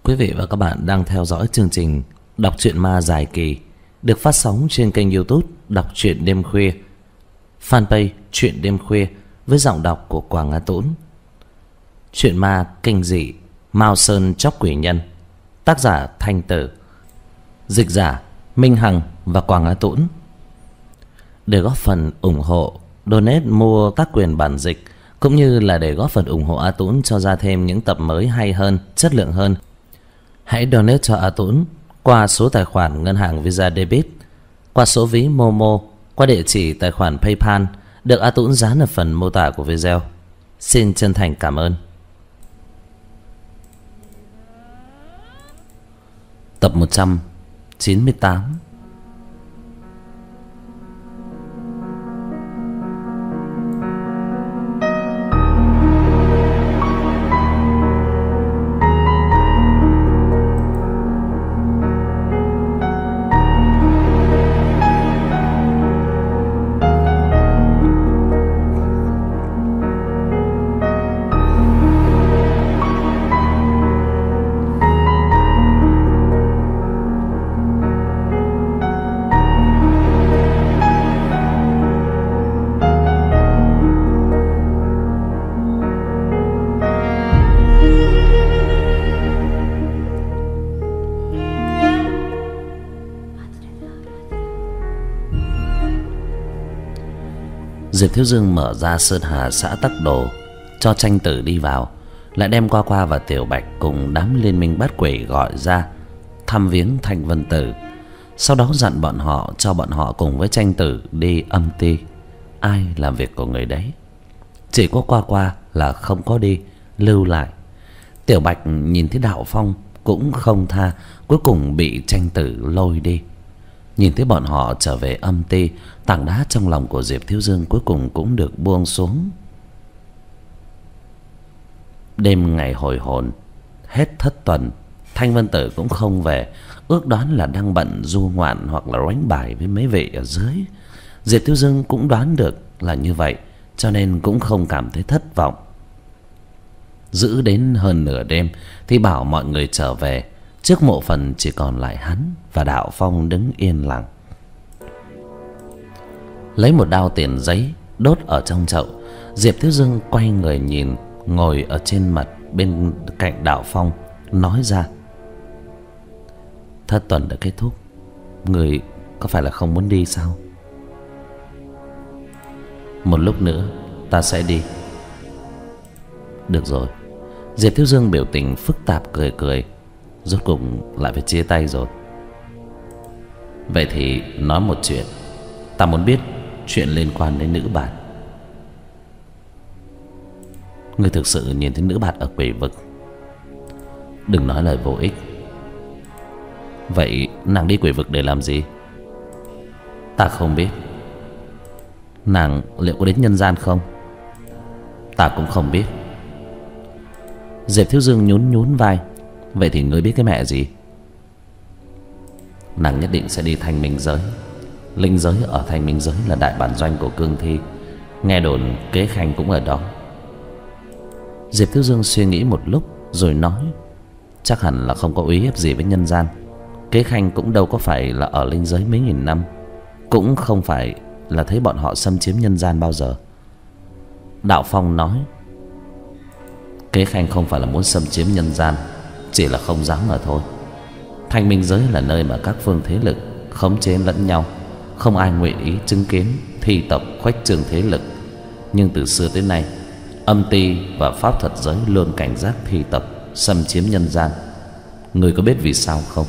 Quý vị và các bạn đang theo dõi chương trình Đọc truyện ma dài kỳ được phát sóng trên kênh YouTube Đọc truyện đêm khuya, fanpage Truyện đêm khuya với giọng đọc của Quảng Á Tũng. Truyện ma kinh dị Mao Sơn Chóc Quỷ Nhân, tác giả Thanh Tử, dịch giả Minh Hằng và Quảng Á Tũng. Để góp phần ủng hộ, donate mua các quyền bản dịch cũng như là để góp phần ủng hộ A Tũng cho ra thêm những tập mới hay hơn, chất lượng hơn, hãy donate cho A Tũng qua số tài khoản ngân hàng Visa Debit, qua số ví Momo, qua địa chỉ tài khoản PayPal được A Tũng dán ở phần mô tả của video. Xin chân thành cảm ơn. Tập 198. Diệp Thiếu Dương mở ra Sơn Hà xã Tắc Đồ cho Tranh Tử đi vào, lại đem Qua Qua và Tiểu Bạch cùng đám liên minh bát quỷ gọi ra thăm viếng Thanh Vân Tử. Sau đó dặn bọn họ cho bọn họ cùng với Tranh Tử đi âm ty, ai làm việc của người đấy. Chỉ có Qua Qua là không có đi, lưu lại. Tiểu Bạch nhìn thấy Đạo Phong cũng không tha, cuối cùng bị Tranh Tử lôi đi. Nhìn thấy bọn họ trở về âm ty, tảng đá trong lòng của Diệp Thiếu Dương cuối cùng cũng được buông xuống. Đêm ngày hồi hồn, hết thất tuần, Thanh Vân Tử cũng không về, ước đoán là đang bận du ngoạn hoặc là đánh bài với mấy vị ở dưới. Diệp Thiếu Dương cũng đoán được là như vậy, cho nên cũng không cảm thấy thất vọng. Giữ đến hơn nửa đêm thì bảo mọi người trở về. Trước mộ phần chỉ còn lại hắn và Đạo Phong đứng yên lặng. Lấy một đao tiền giấy đốt ở trong chậu, Diệp Thiếu Dương quay người nhìn ngồi ở trên mặt bên cạnh Đạo Phong, nói ra: thất tuần đã kết thúc, người có phải là không muốn đi sao? Một lúc nữa ta sẽ đi. Được rồi. Diệp Thiếu Dương biểu tình phức tạp cười cười. Rốt cuộc lại phải chia tay rồi. Vậy thì nói một chuyện. Ta muốn biết chuyện liên quan đến nữ bạt. Ngươi thực sự nhìn thấy nữ bạt ở quỷ vực? Đừng nói lời vô ích. Vậy nàng đi quỷ vực để làm gì? Ta không biết. Nàng liệu có đến nhân gian không? Ta cũng không biết. Diệp Thiếu Dương nhún nhún vai. Vậy thì ngươi biết cái mẹ gì? Nàng nhất định sẽ đi Thanh Minh Giới. Linh giới ở Thanh Minh Giới là đại bản doanh của cương thi. Nghe đồn Kế Khanh cũng ở đó. Diệp Thiếu Dương suy nghĩ một lúc rồi nói: chắc hẳn là không có uy hiếp gì với nhân gian. Kế Khanh cũng đâu có phải là ở linh giới mấy nghìn năm, cũng không phải là thấy bọn họ xâm chiếm nhân gian bao giờ. Đạo Phong nói: Kế Khanh không phải là muốn xâm chiếm nhân gian, chỉ là không dám mà thôi. Thanh Minh Giới là nơi mà các phương thế lực khống chế lẫn nhau, không ai nguyện ý chứng kiến thi tộc khuếch trương thế lực. Nhưng từ xưa tới nay, âm ty và pháp thuật giới luôn cảnh giác thi tộc xâm chiếm nhân gian. Người có biết vì sao không?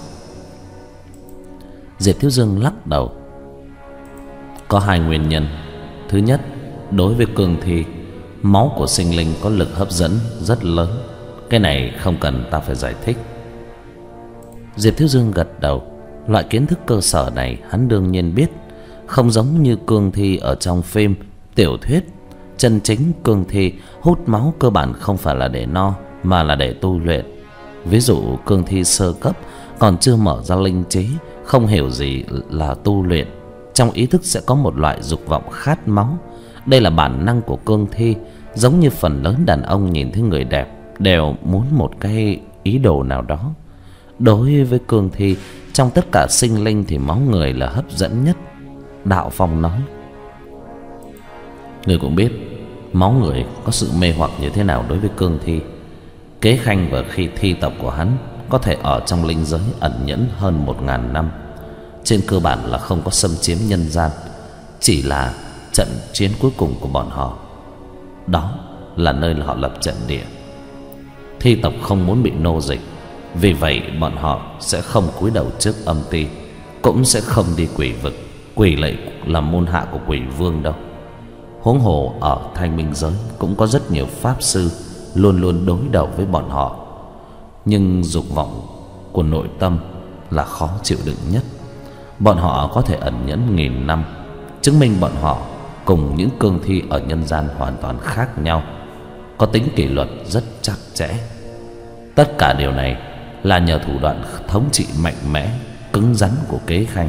Diệp Thiếu Dương lắc đầu. Có hai nguyên nhân. Thứ nhất, đối với cương thi, máu của sinh linh có lực hấp dẫn rất lớn. Cái này không cần ta phải giải thích. Diệp Thiếu Dương gật đầu. Loại kiến thức cơ sở này hắn đương nhiên biết. Không giống như cương thi ở trong phim, tiểu thuyết. Chân chính cương thi hút máu cơ bản không phải là để no, mà là để tu luyện. Ví dụ cương thi sơ cấp còn chưa mở ra linh trí, không hiểu gì là tu luyện, trong ý thức sẽ có một loại dục vọng khát máu. Đây là bản năng của cương thi, giống như phần lớn đàn ông nhìn thấy người đẹp đều muốn một cái ý đồ nào đó. Đối với cương thi, trong tất cả sinh linh thì máu người là hấp dẫn nhất. Đạo Phong nói: người cũng biết máu người có sự mê hoặc như thế nào đối với cương thi. Kế Khanh và khi thi tộc của hắn có thể ở trong linh giới ẩn nhẫn hơn 1000 năm, trên cơ bản là không có xâm chiếm nhân gian, chỉ là trận chiến cuối cùng của bọn họ. Đó là nơi họ lập trận địa. Thi tộc không muốn bị nô dịch, vì vậy bọn họ sẽ không cúi đầu trước âm ti, cũng sẽ không đi quỷ vực. Quỷ lệ là môn hạ của quỷ vương đâu. Huống hồ ở Thanh Minh giới cũng có rất nhiều pháp sư luôn luôn đối đầu với bọn họ. Nhưng dục vọng của nội tâm là khó chịu đựng nhất. Bọn họ có thể ẩn nhẫn 1000 năm, chứng minh bọn họ cùng những cương thi ở nhân gian hoàn toàn khác nhau, có tính kỷ luật rất chặt chẽ. Tất cả điều này là nhờ thủ đoạn thống trị mạnh mẽ, cứng rắn của Kế Khanh.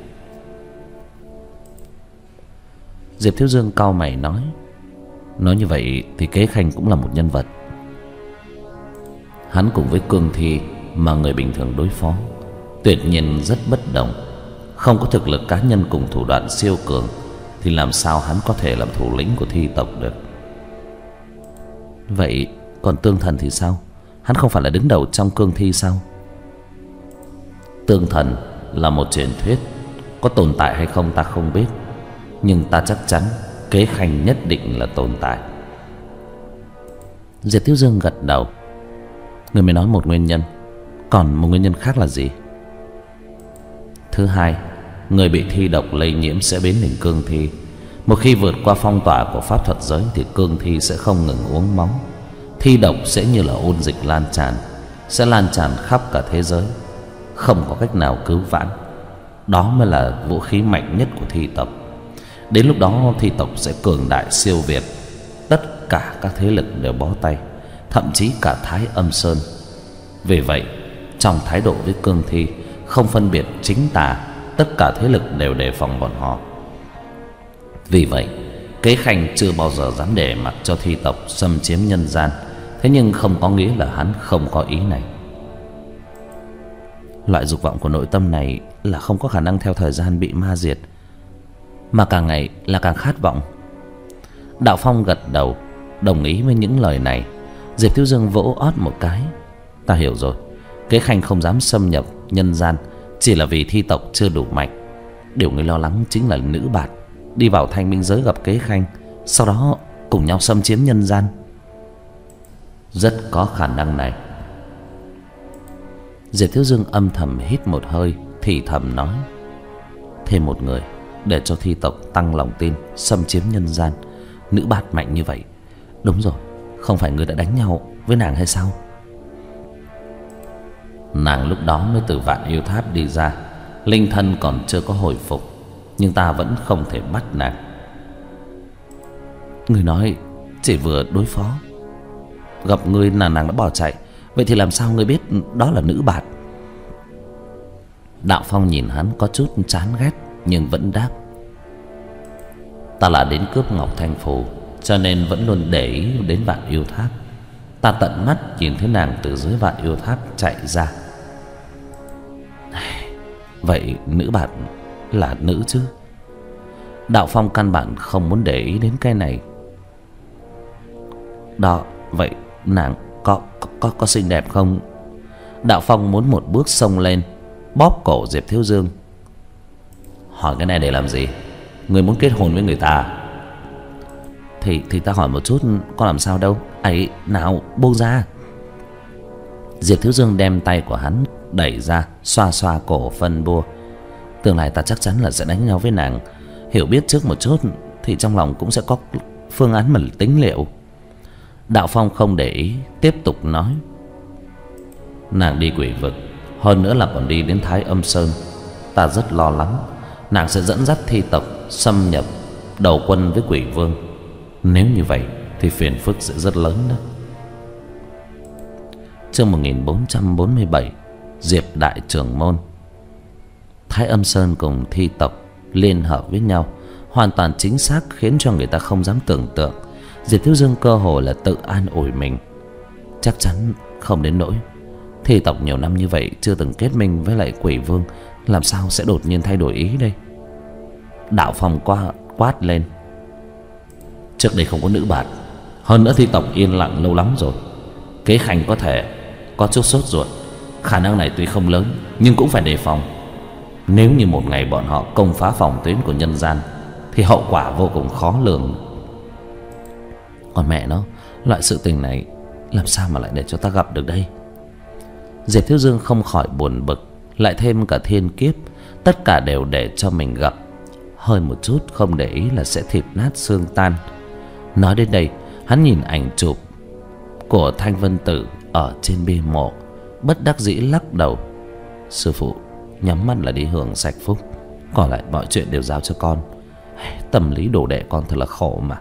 Diệp Thiếu Dương cau mày nói: nói như vậy thì Kế Khanh cũng là một nhân vật. Hắn cùng với cương thi mà người bình thường đối phó tuyệt nhiên rất bất đồng. Không có thực lực cá nhân cùng thủ đoạn siêu cường thì làm sao hắn có thể làm thủ lĩnh của thi tộc được. Vậy còn Tương Thần thì sao? Hắn không phải là đứng đầu trong cương thi sao? Tương Thần là một truyền thuyết, có tồn tại hay không ta không biết, nhưng ta chắc chắn Kế Khanh nhất định là tồn tại. Diệp Thiếu Dương gật đầu. Người mới nói một nguyên nhân, còn một nguyên nhân khác là gì? Thứ hai, người bị thi độc lây nhiễm sẽ biến thành cương thi. Một khi vượt qua phong tỏa của pháp thuật giới thì cương thi sẽ không ngừng uống máu. Thi độc sẽ như là ôn dịch lan tràn, sẽ lan tràn khắp cả thế giới, không có cách nào cứu vãn. Đó mới là vũ khí mạnh nhất của thi tộc. Đến lúc đó thi tộc sẽ cường đại siêu việt. Tất cả các thế lực đều bó tay, thậm chí cả Thái Âm Sơn. Vì vậy trong thái độ với cương thi không phân biệt chính tà, tất cả thế lực đều đề phòng bọn họ. Vì vậy Kế Khanh chưa bao giờ dám để mặc cho thi tộc xâm chiếm nhân gian. Thế nhưng không có nghĩa là hắn không có ý này. Loại dục vọng của nội tâm này là không có khả năng theo thời gian bị ma diệt, mà càng ngày là càng khát vọng. Đạo Phong gật đầu đồng ý với những lời này. Diệp Thiếu Dương vỗ ót một cái: ta hiểu rồi. Kế Khanh không dám xâm nhập nhân gian chỉ là vì thi tộc chưa đủ mạnh. Điều người lo lắng chính là nữ bạt đi vào Thanh Minh giới gặp Kế Khanh, sau đó cùng nhau xâm chiếm nhân gian. Rất có khả năng này. Diệp Thiếu Dương âm thầm hít một hơi, thì thầm nói: thêm một người để cho thi tộc tăng lòng tin, xâm chiếm nhân gian. Nữ bạt mạnh như vậy. Đúng rồi, không phải người đã đánh nhau với nàng hay sao? Nàng lúc đó mới từ Vạn Yêu Tháp đi ra, linh thân còn chưa có hồi phục, nhưng ta vẫn không thể bắt nàng. Người nói chỉ vừa đối phó, gặp người là nàng đã bỏ chạy. Vậy thì làm sao ngươi biết đó là nữ bạt? Đạo Phong nhìn hắn có chút chán ghét, nhưng vẫn đáp: ta là đến cướp Ngọc Thanh Phù, cho nên vẫn luôn để ý đến Vạn Yêu Tháp. Ta tận mắt nhìn thấy nàng từ dưới Vạn Yêu Tháp chạy ra. Vậy nữ bạt là nữ chứ? Đạo Phong căn bản không muốn để ý đến cái này. Đó, vậy nàng có xinh đẹp không? Đạo Phong muốn một bước xông lên, bóp cổ Diệp Thiếu Dương. Hỏi cái này để làm gì? Người muốn kết hôn với người ta? Thì ta hỏi một chút, có làm sao đâu. Ấy, nào buông ra. Diệp Thiếu Dương đem tay của hắn đẩy ra, xoa xoa cổ phân bua. Tương lai ta chắc chắn là sẽ đánh nhau với nàng. Hiểu biết trước một chút thì trong lòng cũng sẽ có phương án mà tính liệu. Đạo Phong không để ý, tiếp tục nói: nàng đi quỷ vực, hơn nữa là còn đi đến Thái Âm Sơn. Ta rất lo lắng nàng sẽ dẫn dắt thi tộc xâm nhập, đầu quân với quỷ vương. Nếu như vậy thì phiền phức sẽ rất lớn đó. Chương 1447 Diệp Đại Trưởng Môn. Thái Âm Sơn cùng thi tộc liên hợp với nhau hoàn toàn chính xác, khiến cho người ta không dám tưởng tượng. Diệp Thiếu Dương cơ hồ là tự an ủi mình: chắc chắn không đến nỗi Thi tộc nhiều năm như vậy chưa từng kết minh với lại Quỷ Vương, làm sao sẽ đột nhiên thay đổi ý đây? Đạo Phong quát lên. Trước đây không có nữ bạn, hơn nữa thi tộc yên lặng lâu lắm rồi. Kế Khanh có thể có chút sốt ruột. Khả năng này tuy không lớn nhưng cũng phải đề phòng. Nếu như một ngày bọn họ công phá phòng tuyến của nhân gian thì hậu quả vô cùng khó lường. Còn mẹ nó, loại sự tình này làm sao mà lại để cho ta gặp được đây? Diệp Thiếu Dương không khỏi buồn bực, lại thêm cả thiên kiếp, tất cả đều để cho mình gặp. Hơi một chút không để ý là sẽ thịt nát xương tan. Nói đến đây, hắn nhìn ảnh chụp của Thanh Vân Tử ở trên bia mộ, bất đắc dĩ lắc đầu. Sư phụ nhắm mắt là đi hưởng sạch phúc, còn lại mọi chuyện đều giao cho con. Tâm lý đồ đệ con thật là khổ mà.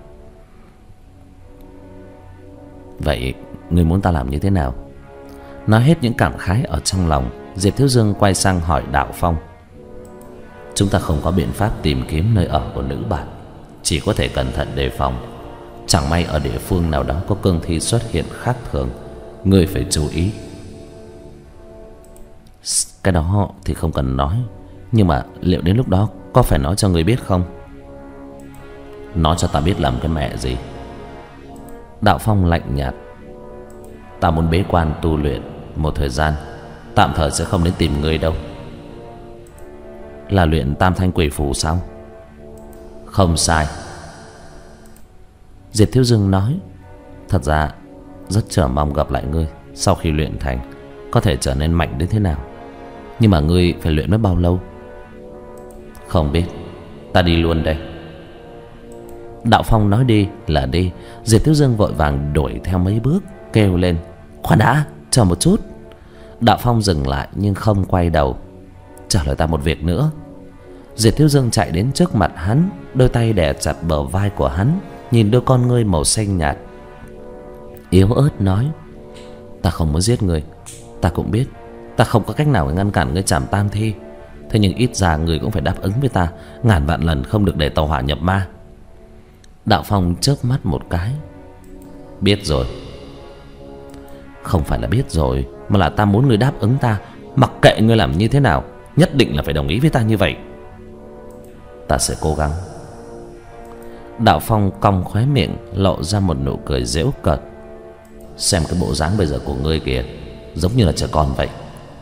Vậy người muốn ta làm như thế nào? Nói hết những cảm khái ở trong lòng, Diệp Thiếu Dương quay sang hỏi Đạo Phong. Chúng ta không có biện pháp tìm kiếm nơi ở của nữ bạn, chỉ có thể cẩn thận đề phòng. Chẳng may ở địa phương nào đó có cương thi xuất hiện khác thường, ngươi phải chú ý. Cái đó thì không cần nói, nhưng mà liệu đến lúc đó có phải nói cho người biết không? Nói cho ta biết làm cái mẹ gì? Đạo Phong lạnh nhạt. Ta muốn bế quan tu luyện một thời gian, tạm thời sẽ không đến tìm người đâu. Là luyện Tam Thanh Quỷ Phù sao? Không sai. Diệp Thiếu Dương nói. Thật ra rất chờ mong gặp lại ngươi. Sau khi luyện thành có thể trở nên mạnh đến thế nào, nhưng mà ngươi phải luyện mất bao lâu? Không biết, ta đi luôn đây. Đạo Phong nói đi là đi. Diệp Thiếu Dương vội vàng đuổi theo mấy bước, kêu lên. Khoan đã, chờ một chút. Đạo Phong dừng lại nhưng không quay đầu. Trả lời ta một việc nữa. Diệp Thiếu Dương chạy đến trước mặt hắn, đôi tay đè chặt bờ vai của hắn, nhìn đôi con ngươi màu xanh nhạt, yếu ớt nói. Ta không muốn giết người. Ta cũng biết ta không có cách nào để ngăn cản ngươi trảm tam thi. Thế nhưng ít ra người cũng phải đáp ứng với ta, ngàn vạn lần không được để tàu hỏa nhập ma. Đạo Phong chớp mắt một cái. Biết rồi. Không phải là biết rồi, mà là ta muốn ngươi đáp ứng ta. Mặc kệ ngươi làm như thế nào, nhất định là phải đồng ý với ta như vậy. Ta sẽ cố gắng. Đạo Phong cong khóe miệng, lộ ra một nụ cười giễu cợt. Xem cái bộ dáng bây giờ của ngươi kìa, giống như là trẻ con vậy.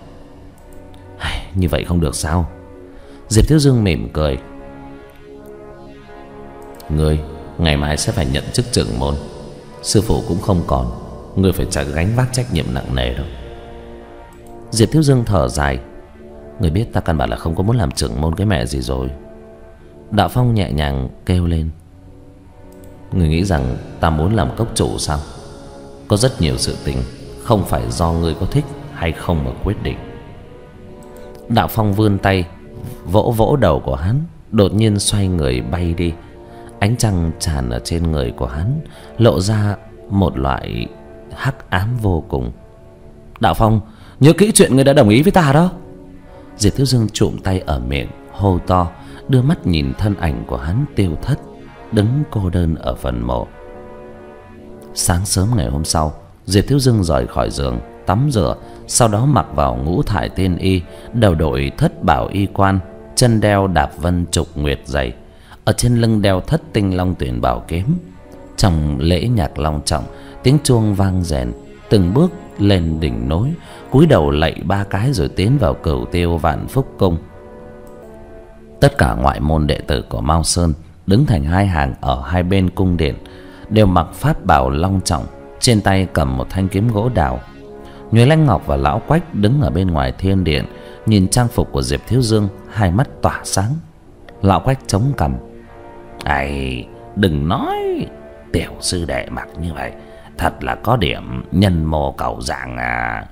Như vậy không được sao? Diệp Thiếu Dương mỉm cười. Ngươi ngày mai sẽ phải nhận chức trưởng môn. Sư phụ cũng không còn, ngươi phải gánh vác trách nhiệm nặng nề đâu. Diệp Thiếu Dương thở dài. Ngươi biết ta căn bản là không có muốn làm trưởng môn cái mẹ gì rồi. Đạo Phong nhẹ nhàng kêu lên. Ngươi nghĩ rằng ta muốn làm cốc chủ sao? Có rất nhiều sự tình không phải do ngươi có thích hay không mà quyết định. Đạo Phong vươn tay vỗ vỗ đầu của hắn, đột nhiên xoay người bay đi. Ánh trăng tràn ở trên người của hắn, lộ ra một loại hắc ám vô cùng. Đạo Phong, nhớ kỹ chuyện ngươi đã đồng ý với ta đó. Diệp Thiếu Dương trụm tay ở miệng, hô to, đưa mắt nhìn thân ảnh của hắn tiêu thất, đứng cô đơn ở phần mộ. Sáng sớm ngày hôm sau, Diệp Thiếu Dương rời khỏi giường, tắm rửa, sau đó mặc vào ngũ thải tiên y, đầu đội thất bảo y quan, chân đeo đạp vân trục nguyệt dày, ở trên lưng đeo thất tinh long tuyển bảo kiếm. Trong lễ nhạc long trọng, tiếng chuông vang rền, từng bước lên đỉnh núi, cúi đầu lạy 3 cái rồi tiến vào Cửu Tiêu Vạn Phúc Cung. Tất cả ngoại môn đệ tử của Mao Sơn đứng thành hai hàng ở hai bên cung điện, đều mặc pháp bào long trọng, trên tay cầm một thanh kiếm gỗ đào. Nhuế Lanh Ngọc và Lão Quách đứng ở bên ngoài thiên điện, nhìn trang phục của Diệp Thiếu Dương, hai mắt tỏa sáng. Lão Quách chống cằm. Ai, đừng nói, tiểu sư đệ mặc như vậy thật là có điểm nhân mô cầu dạng à.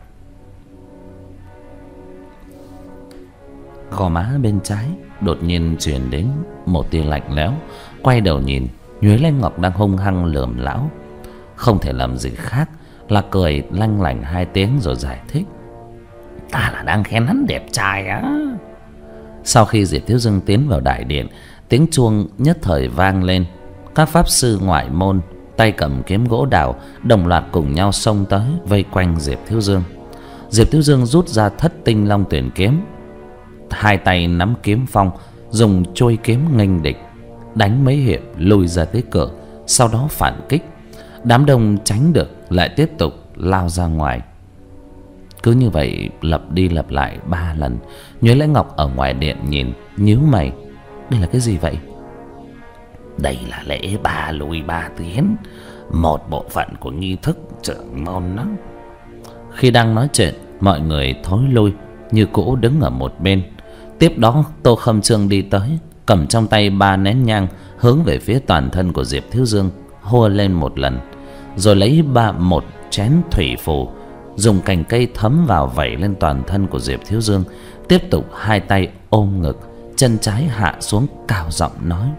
Gò má bên trái đột nhiên truyền đến một tia lạnh lẽo. Quay đầu nhìn, Nhuế Lanh Ngọc đang hung hăng lườm lão, không thể làm gì khác là cười lanh lảnh 2 tiếng rồi giải thích. Ta là đang khen hắn đẹp trai á. Sau khi Diệp Thiếu Dương tiến vào đại điện, tiếng chuông nhất thời vang lên. Các pháp sư ngoại môn tay cầm kiếm gỗ đào đồng loạt cùng nhau xông tới vây quanh Diệp Thiếu Dương. Diệp Thiếu Dương rút ra Thất Tinh Long Tuyển kiếm, hai tay nắm kiếm phong, dùng trôi kiếm nghênh địch, đánh mấy hiệp lùi ra tới cửa, sau đó phản kích. Đám đông tránh được lại tiếp tục lao ra ngoài. Cứ như vậy lặp đi lặp lại 3 lần. Nhuế Lễ Ngọc ở ngoài điện nhìn, nhíu mày. Đây là cái gì vậy? Đây là lễ 3 lùi 3 tiến, một bộ phận của nghi thức trưởng môn đó. Khi đang nói chuyện, mọi người thối lui, Như Cũ đứng ở một bên. Tiếp đó Tô Khâm Trương đi tới, cầm trong tay 3 nén nhang, hướng về phía toàn thân của Diệp Thiếu Dương, hô lên một lần, rồi lấy một chén thủy phù, dùng cành cây thấm vào vẩy lên toàn thân của Diệp Thiếu Dương. Tiếp tục hai tay ôm ngực, chân trái hạ xuống, cao giọng nói: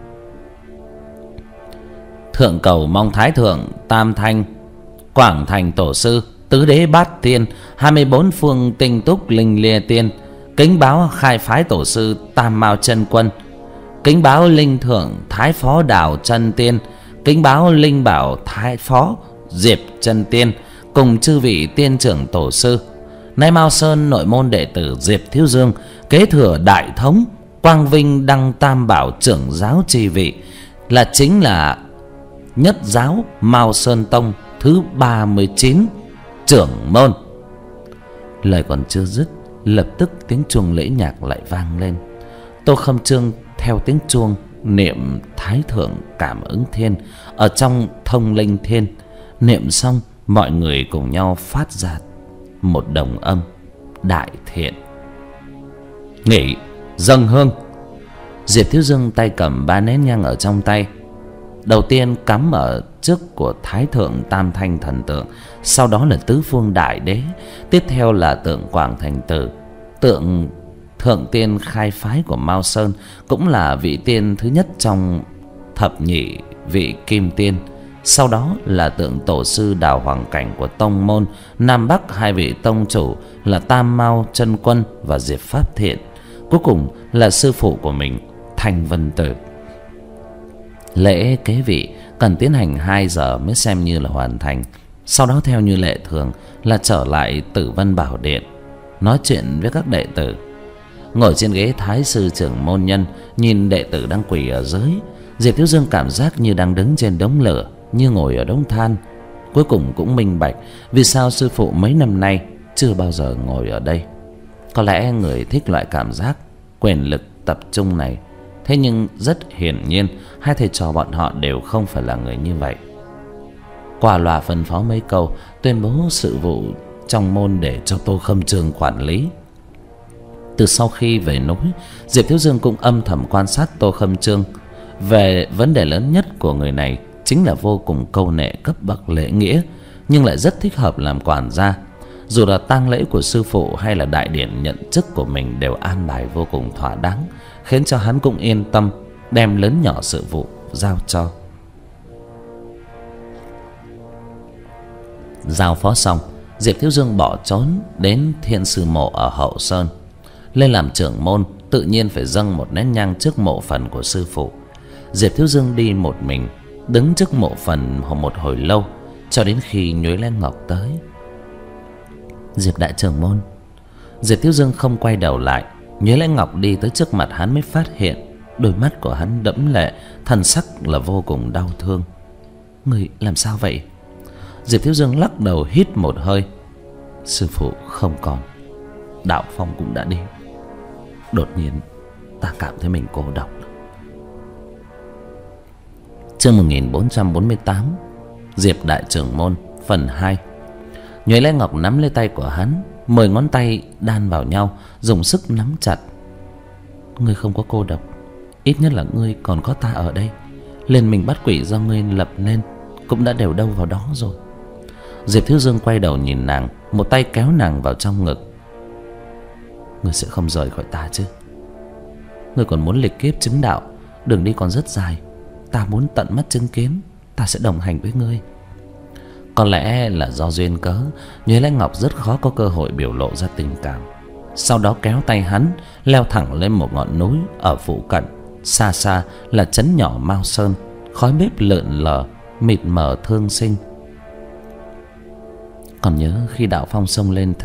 Thượng cầu mong Thái Thượng, Tam Thanh, Quảng Thành Tổ Sư, Tứ Đế Bát Tiên, 24 phương tinh túc linh lia tiên, kính báo khai phái Tổ Sư Tam Mao Chân Quân, kính báo linh thượng Thái Phó Đảo Chân Tiên, kính báo linh bảo Thái Phó Diệp Chân Tiên, cùng chư vị tiên trưởng tổ sư. Nay Mao Sơn nội môn đệ tử Diệp Thiếu Dương kế thừa đại thống, quang vinh đăng tam bảo trưởng giáo chi vị, chính là nhất giáo Mao Sơn Tông thứ 39 trưởng môn. Lời còn chưa dứt, lập tức tiếng chuông lễ nhạc lại vang lên. Tô Khâm Trương theo tiếng chuông niệm Thái Thượng Cảm Ứng Thiên ở trong Thông Linh Thiên. Niệm xong, mọi người cùng nhau phát ra một đồng âm: đại thiện. Nghỉ, dâng hương. Diệp Thiếu Dương tay cầm 3 nén nhang ở trong tay. Đầu tiên cắm ở trước của Thái Thượng Tam Thanh thần tượng, sau đó là Tứ Phương Đại Đế, tiếp theo là tượng Quảng Thành Tử, tượng thượng tiên khai phái của Mao Sơn, cũng là vị tiên thứ nhất trong thập nhị vị kim tiên. Sau đó là tượng tổ sư Đào Hoàng Cảnh của tông môn Nam Bắc, hai vị tông chủ là Tam Mao Chân Quân và Diệp Pháp Thiện. Cuối cùng là sư phụ của mình, Thanh Vân Tử. Lễ kế vị cần tiến hành 2 giờ mới xem như là hoàn thành. Sau đó theo như lệ thường là trở lại Tử Vân Bảo Điện, nói chuyện với các đệ tử. Ngồi trên ghế Thái sư trưởng môn nhân, nhìn đệ tử đang quỳ ở dưới, Diệp Thiếu Dương cảm giác như đang đứng trên đống lửa, như ngồi ở đống than. Cuối cùng cũng minh bạch vì sao sư phụ mấy năm nay chưa bao giờ ngồi ở đây. Có lẽ người thích loại cảm giác quyền lực tập trung này. Thế nhưng rất hiển nhiên hai thầy trò bọn họ đều không phải là người như vậy. Qua loa phân phó mấy câu, tuyên bố sự vụ trong môn để cho Tô Khâm Trương quản lý. Từ sau khi về núi, Diệp Thiếu Dương cũng âm thầm quan sát Tô Khâm Trương. Về vấn đề lớn nhất của người này chính là vô cùng câu nệ cấp bậc lễ nghĩa, nhưng lại rất thích hợp làm quản gia. Dù là tang lễ của sư phụ hay là đại điển nhận chức của mình đều an bài vô cùng thỏa đáng, khiến cho hắn cũng yên tâm đem lớn nhỏ sự vụ giao cho. Giao phó xong, Diệp Thiếu Dương bỏ trốn đến Thiên Sư Mộ ở Hậu Sơn. Lên làm trưởng môn tự nhiên phải dâng một nén nhang trước mộ phần của sư phụ. Diệp Thiếu Dương đi một mình, đứng trước mộ phần một hồi lâu, cho đến khi Nhuế Lễ Ngọc tới. Diệp đại trưởng môn. Diệp Thiếu Dương không quay đầu lại. Nhuế Lễ Ngọc đi tới trước mặt hắn mới phát hiện đôi mắt của hắn đẫm lệ, thần sắc là vô cùng đau thương. Người làm sao vậy? Diệp Thiếu Dương lắc đầu hít một hơi. Sư phụ không còn, đạo phong cũng đã đi. Đột nhiên ta cảm thấy mình cô độc. Chương 1448, Diệp đại trưởng môn phần 2. Nhuế Lễ Ngọc nắm lấy tay của hắn, 10 ngón tay đan vào nhau, dùng sức nắm chặt. Ngươi không có cô độc, ít nhất là ngươi còn có ta ở đây. Liên minh bắt quỷ do ngươi lập nên cũng đã đều đâu vào đó rồi. Diệp Thiếu Dương quay đầu nhìn nàng, một tay kéo nàng vào trong ngực. Ngươi sẽ không rời khỏi ta chứ? Ngươi còn muốn lịch kiếp chứng đạo, đường đi còn rất dài. Ta muốn tận mắt chứng kiến, ta sẽ đồng hành với ngươi. Có lẽ là do duyên cớ, Nhuế Lễ Ngọc rất khó có cơ hội biểu lộ ra tình cảm. Sau đó kéo tay hắn leo thẳng lên một ngọn núi ở phụ cận. Xa xa là trấn nhỏ Mao Sơn, khói bếp lượn lờ, mịt mờ thương sinh. Còn nhớ khi đạo phong xông lên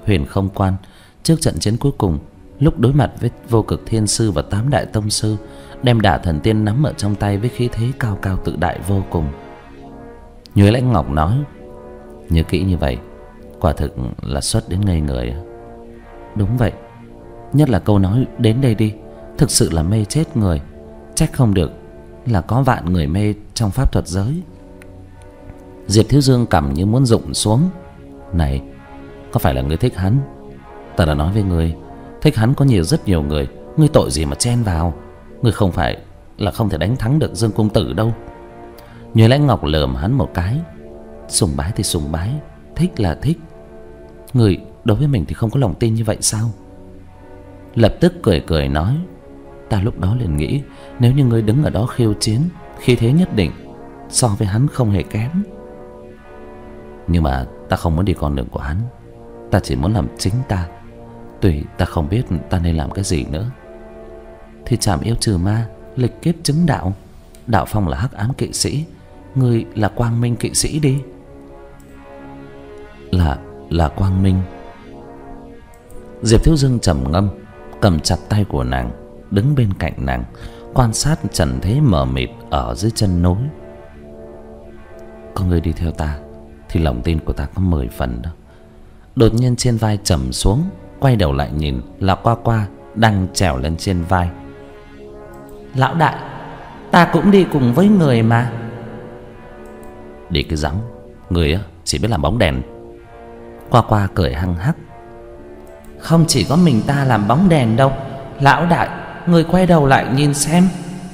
Huyền không quan, trước trận chiến cuối cùng, lúc đối mặt với Vô Cực Thiên Sư và 8 đại tông sư, đem Đả Thần Tiên nắm ở trong tay với khí thế cao cao tự đại vô cùng. Nhuế Lãnh Ngọc nói: nhớ kỹ như vậy, quả thực là xuất đến ngây người. Đúng vậy, nhất là câu nói đến đây đi, thực sự là mê chết người. Trách không được là có vạn người mê trong pháp thuật giới. Diệp Thiếu Dương cằm như muốn rụng xuống. Này, có phải là ngươi thích hắn? Ta đã nói với ngươi, thích hắn có rất nhiều người, ngươi tội gì mà chen vào. Ngươi không phải là không thể đánh thắng được Dương Công Tử đâu. Nhuế Lãnh Ngọc lườm hắn một cái. Sùng bái thì sùng bái, thích là thích. Ngươi đối với mình thì không có lòng tin như vậy sao? Lập tức cười cười nói: ta lúc đó liền nghĩ, nếu như ngươi đứng ở đó khiêu chiến, khí thế nhất định so với hắn không hề kém. Nhưng mà ta không muốn đi con đường của hắn, ta chỉ muốn làm chính ta. Tuy ta không biết ta nên làm cái gì nữa, thì trảm yêu trừ ma, lịch kiếp chứng đạo. Đạo Phong là hắc ám kỵ sĩ, ngươi là quang minh kỵ sĩ đi. Là quang minh. Diệp Thiếu Dương trầm ngâm, cầm chặt tay của nàng, đứng bên cạnh nàng, quan sát trần thế mờ mịt ở dưới chân núi. Có người đi theo ta thì lòng tin của ta có 10 phần đó. Đột nhiên trên vai trầm xuống, quay đầu lại nhìn là Qua Qua đang trèo lên trên vai. Lão đại, ta cũng đi cùng với người mà. Đi cái rắm, người á chỉ biết làm bóng đèn. Qua Qua cười hăng hắc. Không chỉ có mình ta làm bóng đèn đâu, lão đại, người quay đầu lại nhìn xem.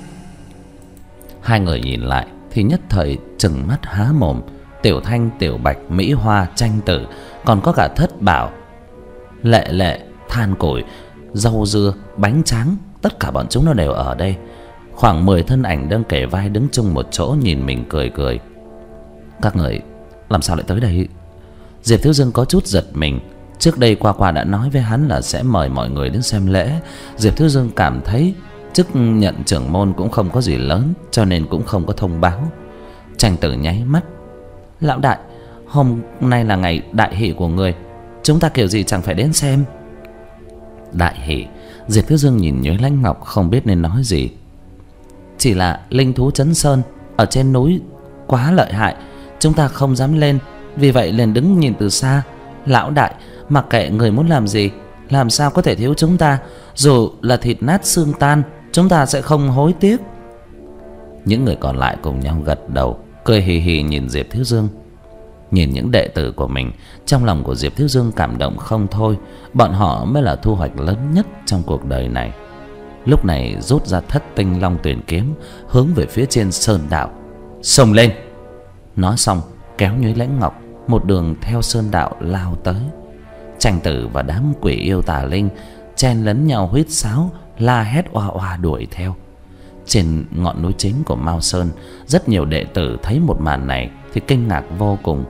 Hai người nhìn lại thì nhất thời trừng mắt há mồm. Tiểu Thanh, Tiểu Bạch, Mỹ Hoa, Tranh Tử, còn có cả Thất Bảo, Lệ Lệ, Than Củi, Rau Dưa, Bánh Tráng, tất cả bọn chúng nó đều ở đây. Khoảng 10 thân ảnh đang kề vai đứng chung một chỗ nhìn mình cười cười. Các người làm sao lại tới đây? Diệp Thiếu Dương có chút giật mình. Trước đây Qua Qua đã nói với hắn là sẽ mời mọi người đến xem lễ. Diệp Thiếu Dương cảm thấy chức nhận trưởng môn cũng không có gì lớn, cho nên cũng không có thông báo. Tranh Tử nháy mắt. Lão đại, hôm nay là ngày đại hỷ của người, chúng ta kiểu gì chẳng phải đến xem. Đại hỷ? Diệp Thiếu Dương nhìn Nhuế Lãnh Ngọc không biết nên nói gì. Chỉ là linh thú Trấn Sơn ở trên núi quá lợi hại, chúng ta không dám lên, vì vậy liền đứng nhìn từ xa. Lão đại, mặc kệ người muốn làm gì, làm sao có thể thiếu chúng ta. Dù là thịt nát xương tan, chúng ta sẽ không hối tiếc. Những người còn lại cùng nhau gật đầu, cười hì hì nhìn Diệp Thiếu Dương. Nhìn những đệ tử của mình, trong lòng của Diệp Thiếu Dương cảm động không thôi. Bọn họ mới là thu hoạch lớn nhất trong cuộc đời này. Lúc này rút ra Thất Tinh Long Tuyển kiếm, hướng về phía trên sơn đạo. Xông lên! Nói xong kéo Nhuế Lãnh Ngọc một đường theo sơn đạo lao tới. Tranh Tử và đám quỷ yêu tà linh chen lấn nhau huýt sáo, la hét oa oa đuổi theo. Trên ngọn núi chính của Mao Sơn, rất nhiều đệ tử thấy một màn này thì kinh ngạc vô cùng.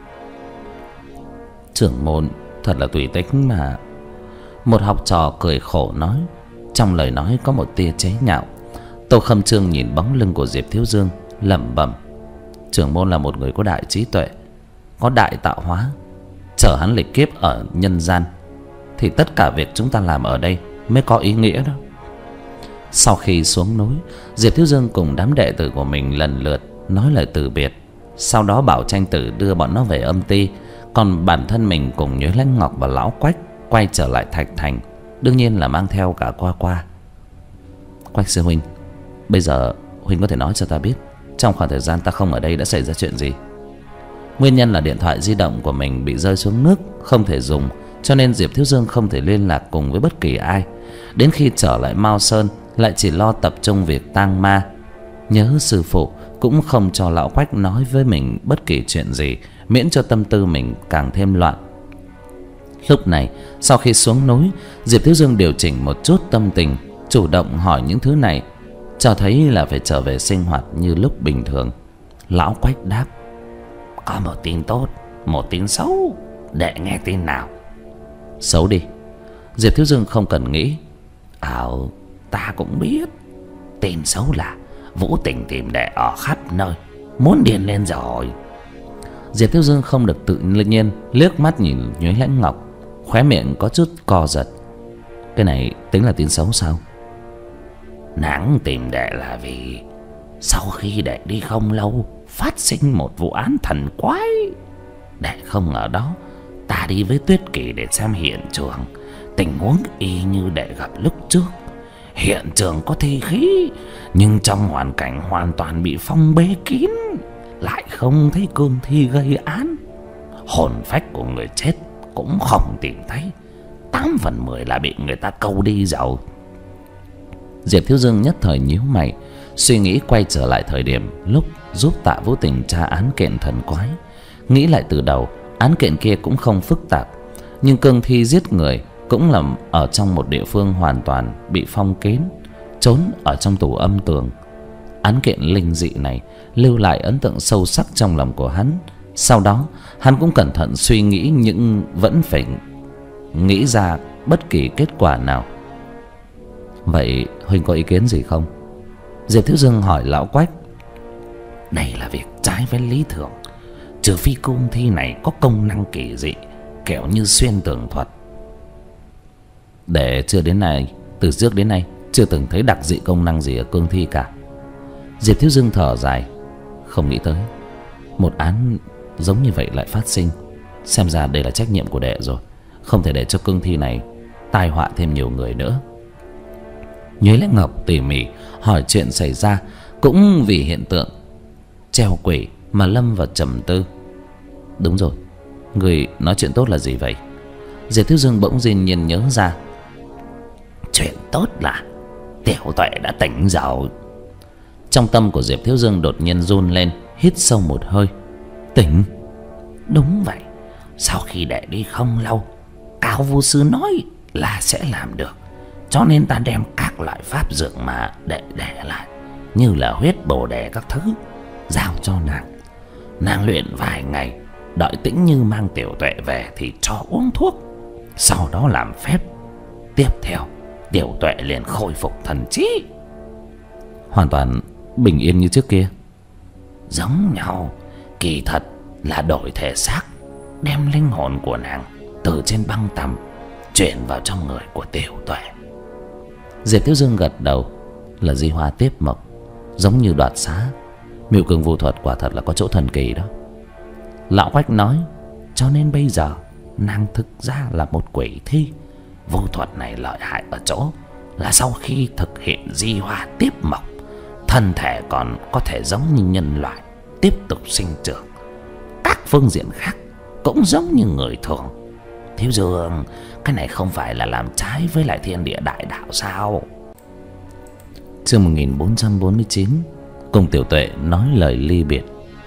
Trưởng môn thật là tùy tính mà. Một học trò cười khổ nói, trong lời nói có một tia chế nhạo. Tô Khâm Trương nhìn bóng lưng của Diệp Thiếu Dương, lẩm bẩm: trưởng môn là một người có đại trí tuệ, có đại tạo hóa. Chờ hắn lịch kiếp ở nhân gian thì tất cả việc chúng ta làm ở đây mới có ý nghĩa đó. Sau khi xuống núi, Diệp Thiếu Dương cùng đám đệ tử của mình lần lượt nói lời từ biệt. Sau đó bảo Tranh Tử đưa bọn nó về âm ty, còn bản thân mình cùng Nhuế Lãnh Ngọc và Lão Quách quay trở lại Thạch Thành, đương nhiên là mang theo cả Qua Qua. Quách sư huynh, bây giờ huynh có thể nói cho ta biết trong khoảng thời gian ta không ở đây đã xảy ra chuyện gì? Nguyên nhân là điện thoại di động của mình bị rơi xuống nước, không thể dùng, cho nên Diệp Thiếu Dương không thể liên lạc cùng với bất kỳ ai. Đến khi trở lại Mao Sơn lại chỉ lo tập trung việc tang ma. Nhớ sư phụ cũng không cho Lão Quách nói với mình bất kỳ chuyện gì, miễn cho tâm tư mình càng thêm loạn. Lúc này sau khi xuống núi, Diệp Thiếu Dương điều chỉnh một chút tâm tình, chủ động hỏi những thứ này, cho thấy là phải trở về sinh hoạt như lúc bình thường. Lão Quách đáp: có một tin tốt, một tin xấu, đệ nghe tin nào? Xấu đi. Diệp Thiếu Dương không cần nghĩ. Ta cũng biết. Tin xấu là Vũ Tình tìm đệ ở khắp nơi, muốn điên lên rồi. Diệp Thiếu Dương không được tự nhiên liếc mắt nhìn Nhuế Lãnh Ngọc, khóe miệng có chút co giật. Cái này tính là tin xấu sao? Nàng tìm đệ là vì sau khi đệ đi không lâu phát sinh một vụ án thần quái. Đệ không ở đó, ta đi với Tuyết Kỳ để xem hiện trường. Tình huống y như đệ gặp lúc trước. Hiện trường có thi khí, nhưng trong hoàn cảnh hoàn toàn bị phong bế kín, lại không thấy cương thi gây án. Hồn phách của người chết cũng không tìm thấy. 8 phần 10 là bị người ta câu đi rồi. Diệp Thiếu Dương nhất thời nhíu mày, suy nghĩ quay trở lại thời điểm lúc giúp Tạ Vũ Tình tra án kiện thần quái. Nghĩ lại từ đầu, án kiện kia cũng không phức tạp, nhưng cương thi giết người cũng là ở trong một địa phương hoàn toàn bị phong kín, trốn ở trong tủ âm tường. Án kiện linh dị này lưu lại ấn tượng sâu sắc trong lòng của hắn. Sau đó hắn cũng cẩn thận suy nghĩ, nhưng vẫn phải nghĩ ra bất kỳ kết quả nào. Vậy huynh có ý kiến gì không? Diệp Thiếu Dương hỏi lão Quách. Đây là việc trái với lý thường, trừ phi cương thi này có công năng kỳ dị, kiểu như xuyên tường thuật. Để từ trước đến nay chưa từng thấy đặc dị công năng gì ở cương thi cả. Diệp Thiếu Dương thở dài, không nghĩ tới một án giống như vậy lại phát sinh. Xem ra đây là trách nhiệm của đệ rồi, không thể để cho cương thi này tai họa thêm nhiều người nữa. Nhuế Lãnh Ngọc tỉ mỉ hỏi chuyện xảy ra, cũng vì hiện tượng treo quỷ mà lâm vào trầm tư. Đúng rồi, người nói chuyện tốt là gì vậy? Diệp Thiếu Dương bỗng nhiên nhớ ra. Chuyện tốt là Tiểu Tuệ đã tỉnh rồi. Trong tâm của Diệp Thiếu Dương đột nhiên run lên, hít sâu một hơi. Tỉnh? Đúng vậy. Sau khi đệ đi không lâu, Cao Vô Sư nói là sẽ làm được, cho nên ta đem các loại pháp dược mà đệ để lại, như là huyết bồ đề các thứ, giao cho nàng. Nàng luyện vài ngày, đợi Tĩnh Như mang Tiểu Tuệ về thì cho uống thuốc, sau đó làm phép. Tiếp theo Tiểu Tuệ liền khôi phục thần trí, hoàn toàn bình yên như trước kia. Giống nhau, kỳ thật là đổi thể xác, đem linh hồn của nàng từ trên băng tầm chuyển vào trong người của Tiểu Tuệ. Diệp Thiếu Dương gật đầu. Là di hoa tiếp mộc, giống như đoạt xá. Miêu Cương Vu thuật quả thật là có chỗ thần kỳ đó. Lão Quách nói. Cho nên bây giờ nàng thực ra là một quỷ thi. Vu thuật này lợi hại ở chỗ là sau khi thực hiện di hoa tiếp mộc, thân thể còn có thể giống như nhân loại, tiếp tục sinh trưởng. Các phương diện khác cũng giống như người thường. Thiếu Dương, cái này không phải là làm trái với lại thiên địa đại đạo sao? Chương 1449, cùng Tiểu Tuệ nói lời ly biệt.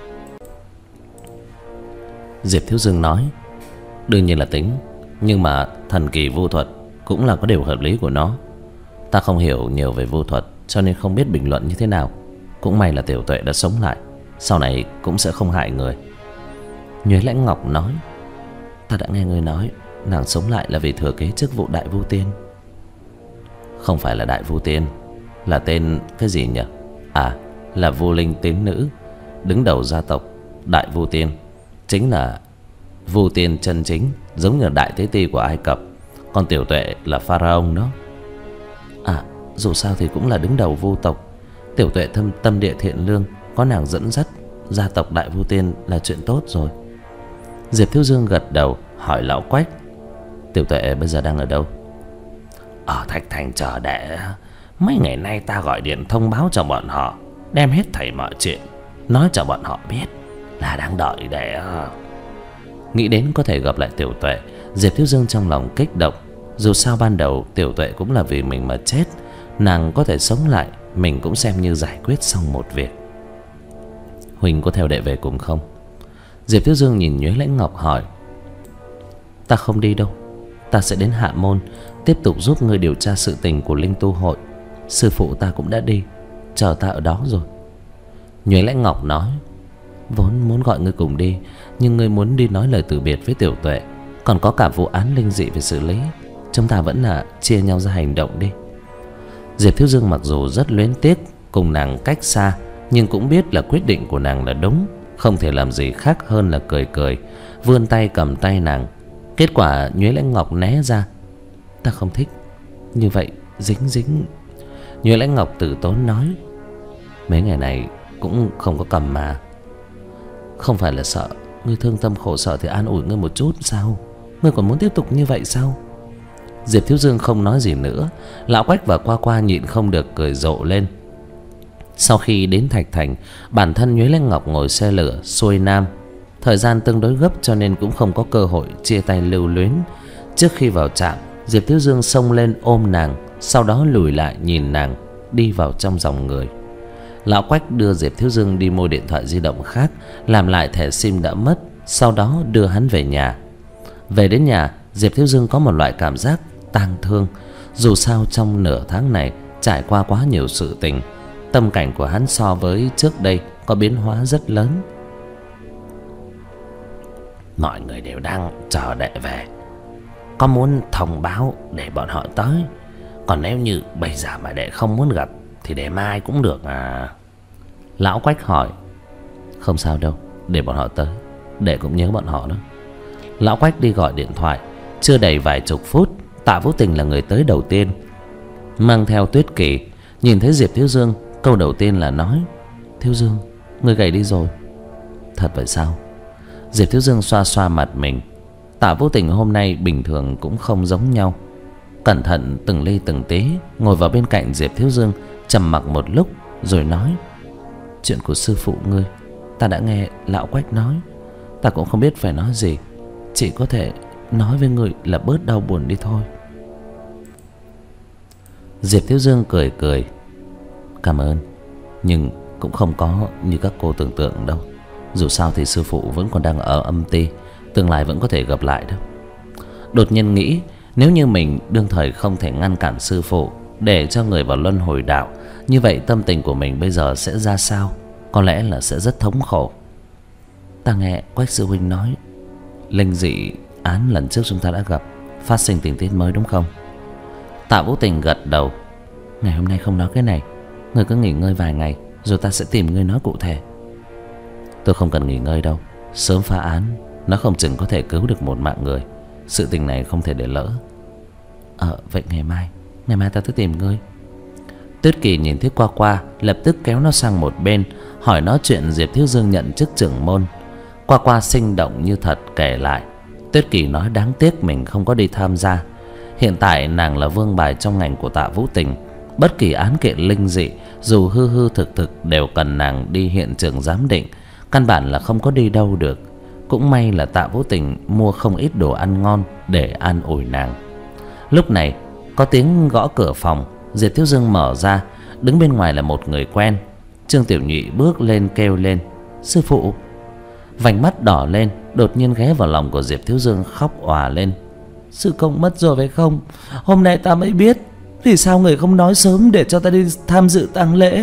Diệp Thiếu Dương nói. Đương nhiên là tính, nhưng mà thần kỳ vu thuật cũng là có điều hợp lý của nó. Ta không hiểu nhiều về vu thuật, cho nên không biết bình luận như thế nào. Cũng may là Tiểu Tuệ đã sống lại, sau này cũng sẽ không hại người. Nhuế Lãnh Ngọc nói. Ta đã nghe người nói nàng sống lại là vì thừa kế chức vụ Đại Vu Tiên. Không phải là Đại Vu Tiên, là tên cái gì nhỉ? À, là Vu Linh Tín Nữ, đứng đầu gia tộc Đại Vu Tiên, chính là Vu Tiên chân chính, giống như Đại Tế Ti của Ai Cập. Còn Tiểu Tuệ là Pharaoh đó. À, dù sao thì cũng là đứng đầu vu tộc. Tiểu Tuệ tâm địa thiện lương, có nàng dẫn dắt gia tộc Đại Vu Tiên là chuyện tốt rồi. Diệp Thiếu Dương gật đầu, hỏi lão Quách. Tiểu Tuệ bây giờ đang ở đâu? Ở Thạch Thành chờ đệ. Mấy ngày nay ta gọi điện thông báo cho bọn họ, đem hết thảy mọi chuyện nói cho bọn họ biết, là đang đợi đệ. Nghĩ đến có thể gặp lại Tiểu Tuệ, Diệp Thiếu Dương trong lòng kích động. Dù sao ban đầu Tiểu Tuệ cũng là vì mình mà chết, nàng có thể sống lại, mình cũng xem như giải quyết xong một việc. Huỳnh có theo đệ về cùng không? Diệp Thiếu Dương nhìn Nhuế Lãnh Ngọc hỏi. Ta không đi đâu, ta sẽ đến Hạ Môn tiếp tục giúp ngươi điều tra sự tình của Linh Tu Hội. Sư phụ ta cũng đã đi, chờ ta ở đó rồi. Nhuế Lãnh Ngọc nói. Vốn muốn gọi ngươi cùng đi, nhưng ngươi muốn đi nói lời từ biệt với Tiểu Tuệ, còn có cả vụ án linh dị phải xử lý. Chúng ta vẫn là chia nhau ra hành động đi. Diệp Thiếu Dương mặc dù rất luyến tiếc cùng nàng cách xa, nhưng cũng biết là quyết định của nàng là đúng, không thể làm gì khác hơn là cười cười, vươn tay cầm tay nàng. Kết quả Nhuế Lãnh Ngọc né ra. Ta không thích như vậy, dính dính. Nhuế Lãnh Ngọc từ tốn nói. Mấy ngày này cũng không có cầm mà. Không phải là sợ ngươi thương tâm khổ sở thì an ủi ngươi một chút sao? Ngươi còn muốn tiếp tục như vậy sao? Diệp Thiếu Dương không nói gì nữa. Lão Quách và Qua Qua nhịn không được cười rộ lên. Sau khi đến Thạch Thành, bản thân Nhuế Lãnh Ngọc ngồi xe lửa xuôi nam. Thời gian tương đối gấp cho nên cũng không có cơ hội chia tay lưu luyến. Trước khi vào trạm, Diệp Thiếu Dương xông lên ôm nàng, sau đó lùi lại nhìn nàng đi vào trong dòng người. Lão Quách đưa Diệp Thiếu Dương đi mua điện thoại di động khác, làm lại thẻ sim đã mất, sau đó đưa hắn về nhà. Về đến nhà, Diệp Thiếu Dương có một loại cảm giác tang thương. Dù sao trong nửa tháng này trải qua quá nhiều sự tình, tâm cảnh của hắn so với trước đây có biến hóa rất lớn. Mọi người đều đang chờ đệ về, có muốn thông báo để bọn họ tới. Còn nếu như bây giờ mà đệ không muốn gặp thì để mai cũng được à? Lão Quách hỏi. Không sao đâu, để bọn họ tới, đệ cũng nhớ bọn họ đó. Lão Quách đi gọi điện thoại. Chưa đầy vài chục phút, Tạ Vũ Tình là người tới đầu tiên, mang theo Tuyết Kỳ. Nhìn thấy Diệp Thiếu Dương, câu đầu tiên là nói: Thiếu Dương, ngươi gầy đi rồi. Thật vậy sao? Diệp Thiếu Dương xoa xoa mặt mình. Tạ Vũ Tình hôm nay bình thường cũng không giống nhau. Cẩn thận từng ly từng tí ngồi vào bên cạnh Diệp Thiếu Dương, trầm mặc một lúc rồi nói: Chuyện của sư phụ ngươi ta đã nghe Lão Quách nói. Ta cũng không biết phải nói gì, chỉ có thể nói với ngươi là bớt đau buồn đi thôi. Diệp Thiếu Dương cười cười. Cảm ơn, nhưng cũng không có như các cô tưởng tượng đâu. Dù sao thì sư phụ vẫn còn đang ở âm ti, tương lai vẫn có thể gặp lại đâu. Đột nhiên nghĩ, nếu như mình đương thời không thể ngăn cản sư phụ để cho người vào luân hồi đạo, như vậy tâm tình của mình bây giờ sẽ ra sao? Có lẽ là sẽ rất thống khổ. Ta nghe Quách sư huynh nói linh dị án lần trước chúng ta đã gặp phát sinh tình tiết mới đúng không? Tạ Vũ Tình gật đầu. Ngày hôm nay không nói cái này, ngươi cứ nghỉ ngơi vài ngày rồi ta sẽ tìm ngươi nói cụ thể. Tôi không cần nghỉ ngơi đâu, sớm phá án nó không chừng có thể cứu được một mạng người. Sự tình này không thể để lỡ. Vậy ngày mai ta tới tìm ngươi. Tuyết Kỳ nhìn thấy Qua Qua, lập tức kéo nó sang một bên, hỏi nó chuyện Diệp Thiếu Dương nhận chức trưởng môn. Qua Qua sinh động như thật kể lại. Tuyết Kỳ nói đáng tiếc mình không có đi tham gia. Hiện tại nàng là vương bài trong ngành của Tạ Vũ Tình. Bất kỳ án kiện linh dị, dù hư hư thực thực, đều cần nàng đi hiện trường giám định. Căn bản là không có đi đâu được. Cũng may là Tạ Vũ Tình mua không ít đồ ăn ngon để an ủi nàng. Lúc này có tiếng gõ cửa phòng. Diệp Thiếu Dương mở ra. Đứng bên ngoài là một người quen. Trương Tiểu Nhụy bước lên kêu lên: Sư phụ! Vành mắt đỏ lên, đột nhiên ghé vào lòng của Diệp Thiếu Dương khóc òa lên. Sư công mất rồi phải không? Hôm nay ta mới biết. Vì sao người không nói sớm để cho ta đi tham dự tang lễ?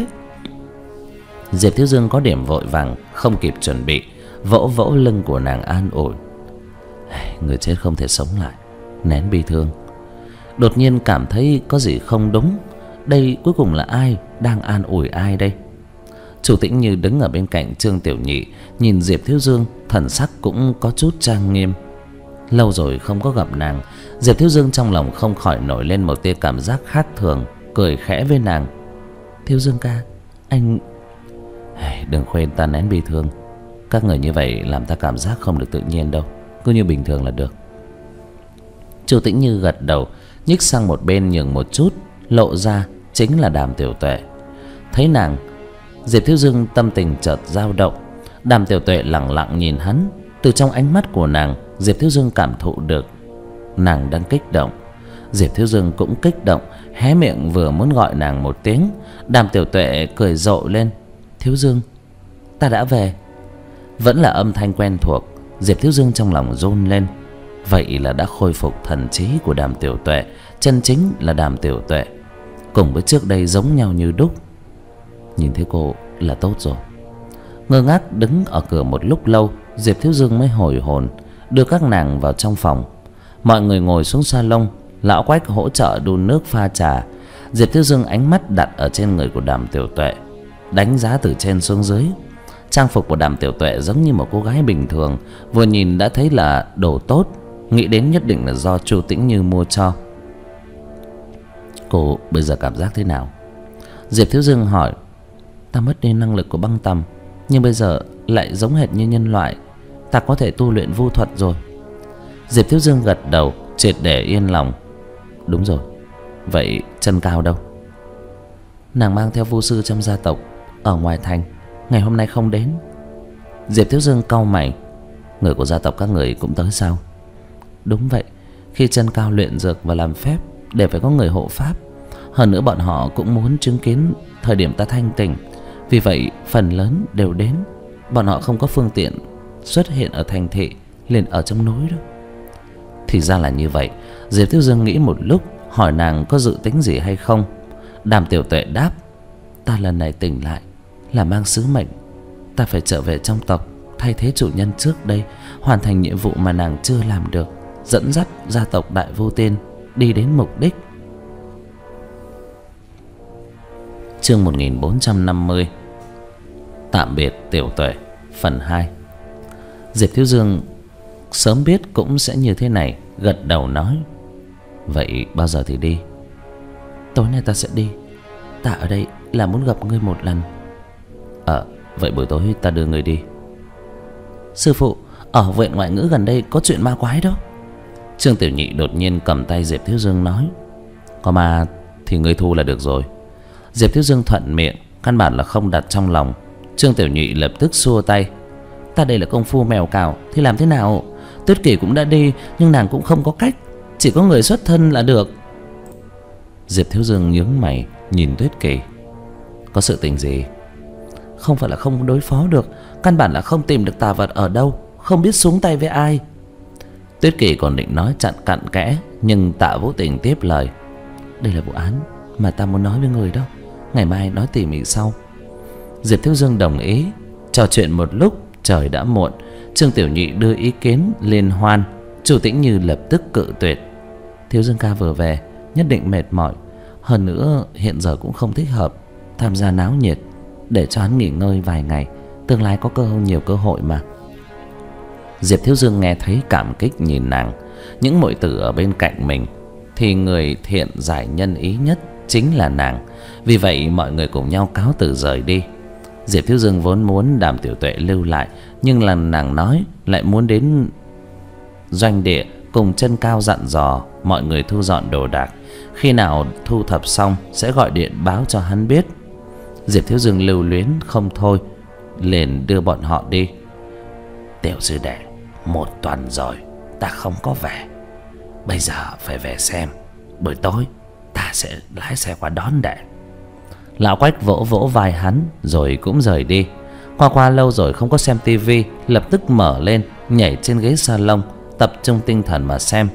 Diệp Thiếu Dương có điểm vội vàng, không kịp chuẩn bị, vỗ vỗ lưng của nàng an ủi. Người chết không thể sống lại, nén bi thương. Đột nhiên cảm thấy có gì không đúng. Đây cuối cùng là ai đang an ủi ai đây? Chủ Tĩnh Như đứng ở bên cạnh Trương Tiểu Nhị, nhìn Diệp Thiếu Dương, thần sắc cũng có chút trang nghiêm. Lâu rồi không có gặp nàng, Diệp Thiếu Dương trong lòng không khỏi nổi lên một tia cảm giác khác thường, cười khẽ với nàng. Thiếu Dương ca, anh... Đừng khuyên ta nén bi thương. Các người như vậy làm ta cảm giác không được tự nhiên đâu. Cứ như bình thường là được. Chủ Tĩnh Như gật đầu, nhích sang một bên nhường một chút, lộ ra chính là Đàm Tiểu Tuệ. Thấy nàng, Diệp Thiếu Dương tâm tình chợt dao động. Đàm Tiểu Tuệ lặng lặng nhìn hắn. Từ trong ánh mắt của nàng, Diệp Thiếu Dương cảm thụ được nàng đang kích động. Diệp Thiếu Dương cũng kích động, hé miệng vừa muốn gọi nàng một tiếng. Đàm Tiểu Tuệ cười rộ lên. Thiếu Dương, ta đã về. Vẫn là âm thanh quen thuộc. Diệp Thiếu Dương trong lòng run lên. Vậy là đã khôi phục thần trí của Đàm Tiểu Tuệ, chân chính là Đàm Tiểu Tuệ, cùng với trước đây giống nhau như đúc. Nhìn thấy cô là tốt rồi. Ngơ ngác đứng ở cửa một lúc lâu, Diệp Thiếu Dương mới hồi hồn, đưa các nàng vào trong phòng. Mọi người ngồi xuống salon. Lão Quách hỗ trợ đun nước pha trà. Diệp Thiếu Dương ánh mắt đặt ở trên người của Đàm Tiểu Tuệ, đánh giá từ trên xuống dưới. Trang phục của Đàm Tiểu Tuệ giống như một cô gái bình thường, vừa nhìn đã thấy là đồ tốt. nghĩ đến nhất định là do Chu Tĩnh Như mua cho. Cô bây giờ cảm giác thế nào? Diệp Thiếu Dương hỏi. Ta mất đi năng lực của băng tầm, nhưng bây giờ lại giống hệt như nhân loại. Ta có thể tu luyện vu thuật rồi. Diệp Thiếu Dương gật đầu, triệt để yên lòng. Đúng rồi. Vậy Chân Cao đâu? Nàng mang theo vu sư trong gia tộc ở ngoài thành, ngày hôm nay không đến. Diệp Thiếu Dương cau mày. Người của gia tộc các người cũng tới sao? Đúng vậy. Khi Chân Cao luyện dược và làm phép đều phải có người hộ pháp. Hơn nữa bọn họ cũng muốn chứng kiến thời điểm ta thanh tỉnh, vì vậy phần lớn đều đến. Bọn họ không có phương tiện xuất hiện ở thành thị, liền ở trong núi đó. Thì ra là như vậy. Diệp Thiếu Dương nghĩ một lúc, hỏi nàng có dự tính gì hay không. Đàm Tiểu Tuệ đáp. Ta lần này tỉnh lại là mang sứ mệnh. Ta phải trở về trong tộc, thay thế chủ nhân trước đây, hoàn thành nhiệm vụ mà nàng chưa làm được, dẫn dắt gia tộc Đại Vô Tiên đi đến mục đích. Chương 1450. Tạm biệt Tiểu Tuệ, phần 2. Diệp Thiếu Dương sớm biết cũng sẽ như thế này, gật đầu nói. Vậy bao giờ thì đi? Tối nay ta sẽ đi. Ta ở đây là muốn gặp ngươi một lần. Vậy buổi tối ta đưa ngươi đi. Sư phụ, ở viện ngoại ngữ gần đây có chuyện ma quái đó. Trương Tiểu Nhị đột nhiên cầm tay Diệp Thiếu Dương nói. Có ma thì ngươi thu là được rồi. Diệp Thiếu Dương thuận miệng, căn bản là không đặt trong lòng. Trương Tiểu Nhị lập tức xua tay. Ta đây là công phu mèo cào thì làm thế nào? Tuyết Kỷ cũng đã đi, nhưng nàng cũng không có cách, chỉ có người xuất thân là được. Diệp Thiếu Dương nhướng mày nhìn Tuyết Kỷ. Có sự tình gì? Không phải là không đối phó được, căn bản là không tìm được tà vật ở đâu, không biết xuống tay với ai. Tuyết Kỷ còn định nói chặn cặn kẽ, nhưng Tạ Vũ Tình tiếp lời. Đây là vụ án mà ta muốn nói với người đó, ngày mai nói tỉ mỉ sau. Diệp Thiếu Dương đồng ý. Trò chuyện một lúc, trời đã muộn. Trương Tiểu Nhị đưa ý kiến liên hoan, Chu Tĩnh Như lập tức cự tuyệt. Thiếu Dương ca vừa về, nhất định mệt mỏi, hơn nữa hiện giờ cũng không thích hợp tham gia náo nhiệt, để cho hắn nghỉ ngơi vài ngày, tương lai có nhiều cơ hội mà. Diệp Thiếu Dương nghe thấy cảm kích nhìn nàng. Những muội tử ở bên cạnh mình thì người thiện giải nhân ý nhất chính là nàng. Vì vậy mọi người cùng nhau cáo từ rời đi. Diệp Thiếu Dương vốn muốn Đàm Tiểu Tuệ lưu lại, nhưng lần nàng nói lại muốn đến doanh địa cùng Chân Cao dặn dò mọi người thu dọn đồ đạc. Khi nào thu thập xong sẽ gọi điện báo cho hắn biết. Diệp Thiếu Dương lưu luyến không thôi, liền đưa bọn họ đi. Tiểu sư đệ, 1 tuần rồi ta không có về, bây giờ phải về xem. Buổi tối ta sẽ lái xe qua đón đệ. Lão Quách vỗ vỗ vai hắn rồi cũng rời đi. Qua lâu rồi không có xem tivi, lập tức mở lên, nhảy trên ghế salon, tập trung tinh thần mà xem.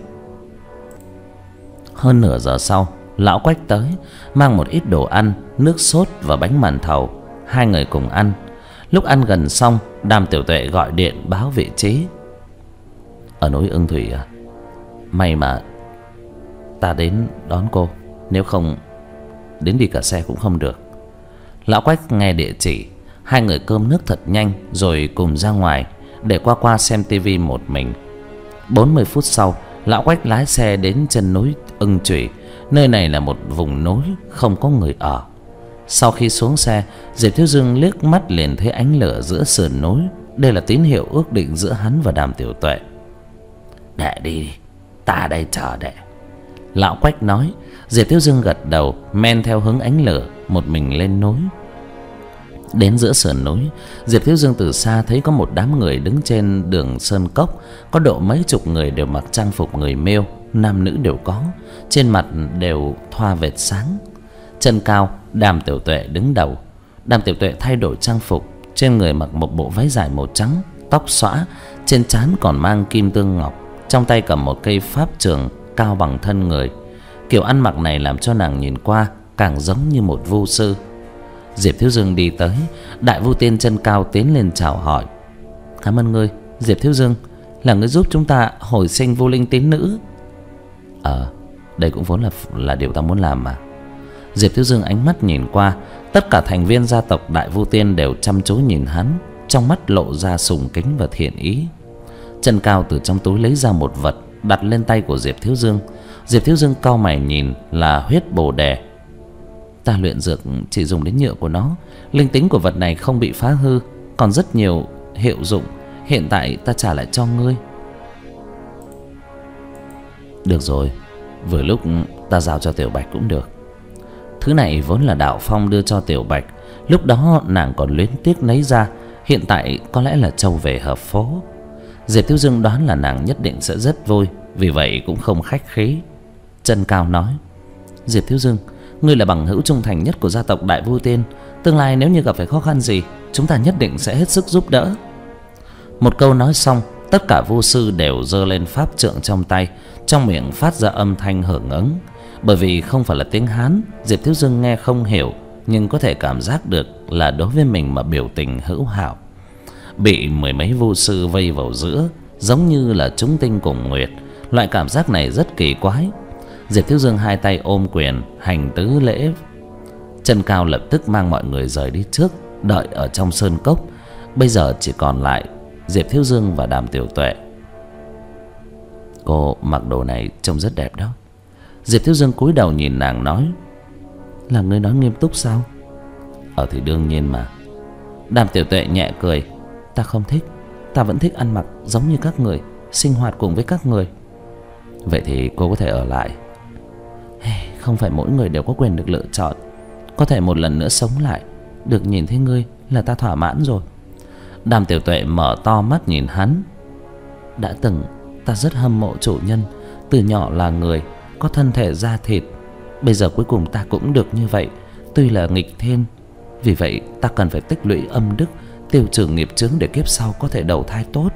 Hơn nửa giờ sau, Lão Quách tới, mang một ít đồ ăn, nước sốt và bánh màn thầu. Hai người cùng ăn. Lúc ăn gần xong, Đàm Tiểu Tuệ gọi điện báo vị trí. Ở núi Ưng Thủy à? May mà ta đến đón cô, nếu không đến đi cả xe cũng không được. Lão Quách nghe địa chỉ. Hai người cơm nước thật nhanh rồi cùng ra ngoài để qua xem tivi một mình. 40 phút sau, Lão Quách lái xe đến chân núi Ưng Thủy. Nơi này là một vùng núi không có người ở. Sau khi xuống xe, Diệp Thiếu Dương liếc mắt liền thấy ánh lửa giữa sườn núi. Đây là tín hiệu ước định giữa hắn và Đàm Tiểu Tuệ. Đệ đi, ta đây chờ đệ. Lão Quách nói. Diệp Thiếu Dương gật đầu, men theo hướng ánh lửa, một mình lên núi. Đến giữa sườn núi, Diệp Thiếu Dương từ xa thấy có một đám người đứng trên đường sơn cốc. Có độ mấy chục người đều mặc trang phục người Miêu, nam nữ đều có, trên mặt đều thoa vệt sáng. Chân Cao, Đàm Tiểu Tuệ đứng đầu. Đàm Tiểu Tuệ thay đổi trang phục, trên người mặc một bộ váy dài màu trắng, tóc xõa, trên trán còn mang kim tương ngọc, trong tay cầm một cây pháp trường cao bằng thân người. Kiểu ăn mặc này làm cho nàng nhìn qua càng giống như một vu sư. Diệp Thiếu Dương đi tới, Đại Vu Tiên Chân Cao tiến lên chào hỏi. Cảm ơn ngươi, Diệp Thiếu Dương, là ngươi giúp chúng ta hồi sinh vô linh tín nữ. Đây cũng vốn là điều ta muốn làm mà. Diệp Thiếu Dương ánh mắt nhìn qua, tất cả thành viên gia tộc Đại Vu Tiên đều chăm chú nhìn hắn, trong mắt lộ ra sùng kính và thiện ý. Chân Cao từ trong túi lấy ra một vật, đặt lên tay của Diệp Thiếu Dương. Diệp Thiếu Dương cau mày nhìn là huyết bồ đề. Ta luyện dược chỉ dùng đến nhựa của nó, linh tính của vật này không bị phá hư, còn rất nhiều hiệu dụng. Hiện tại ta trả lại cho ngươi. Được rồi, vừa lúc ta giao cho Tiểu Bạch cũng được. Thứ này vốn là Đạo Phong đưa cho Tiểu Bạch, lúc đó nàng còn luyến tiếc lấy ra, hiện tại có lẽ là trâu về hợp phố. Diệp Thiếu Dương đoán là nàng nhất định sẽ rất vui, vì vậy cũng không khách khí. Chân Cao nói: Diệp Thiếu Dương, ngươi là bằng hữu trung thành nhất của gia tộc Đại Vu Tiên, tương lai nếu như gặp phải khó khăn gì, chúng ta nhất định sẽ hết sức giúp đỡ. Một câu nói xong, tất cả vu sư đều giơ lên pháp trượng trong tay, trong miệng phát ra âm thanh hưởng ứng. Bởi vì không phải là tiếng Hán, Diệp Thiếu Dương nghe không hiểu, nhưng có thể cảm giác được là đối với mình mà biểu tình hữu hảo. Bị mười mấy vu sư vây vào giữa, giống như là chúng tinh cùng nguyệt, loại cảm giác này rất kỳ quái. Diệp Thiếu Dương hai tay ôm quyền hành tứ lễ. Chân Cao lập tức mang mọi người rời đi trước, đợi ở trong sơn cốc. Bây giờ chỉ còn lại Diệp Thiếu Dương và Đàm Tiểu Tuệ. Cô mặc đồ này trông rất đẹp đó. Diệp Thiếu Dương cúi đầu nhìn nàng nói: Là ngươi nói nghiêm túc sao? Thì đương nhiên mà. Đàm Tiểu Tuệ nhẹ cười: Ta không thích, ta vẫn thích ăn mặc giống như các người, sinh hoạt cùng với các người. Vậy thì cô có thể ở lại. Không phải mỗi người đều có quyền được lựa chọn. Có thể một lần nữa sống lại, được nhìn thấy ngươi là ta thỏa mãn rồi. Đàm Tiểu Tuệ mở to mắt nhìn hắn. Đã từng ta rất hâm mộ chủ nhân, từ nhỏ là người, có thân thể da thịt. Bây giờ cuối cùng ta cũng được như vậy, tuy là nghịch thiên. Vì vậy ta cần phải tích lũy âm đức, tiêu trừ nghiệp chướng để kiếp sau có thể đầu thai tốt.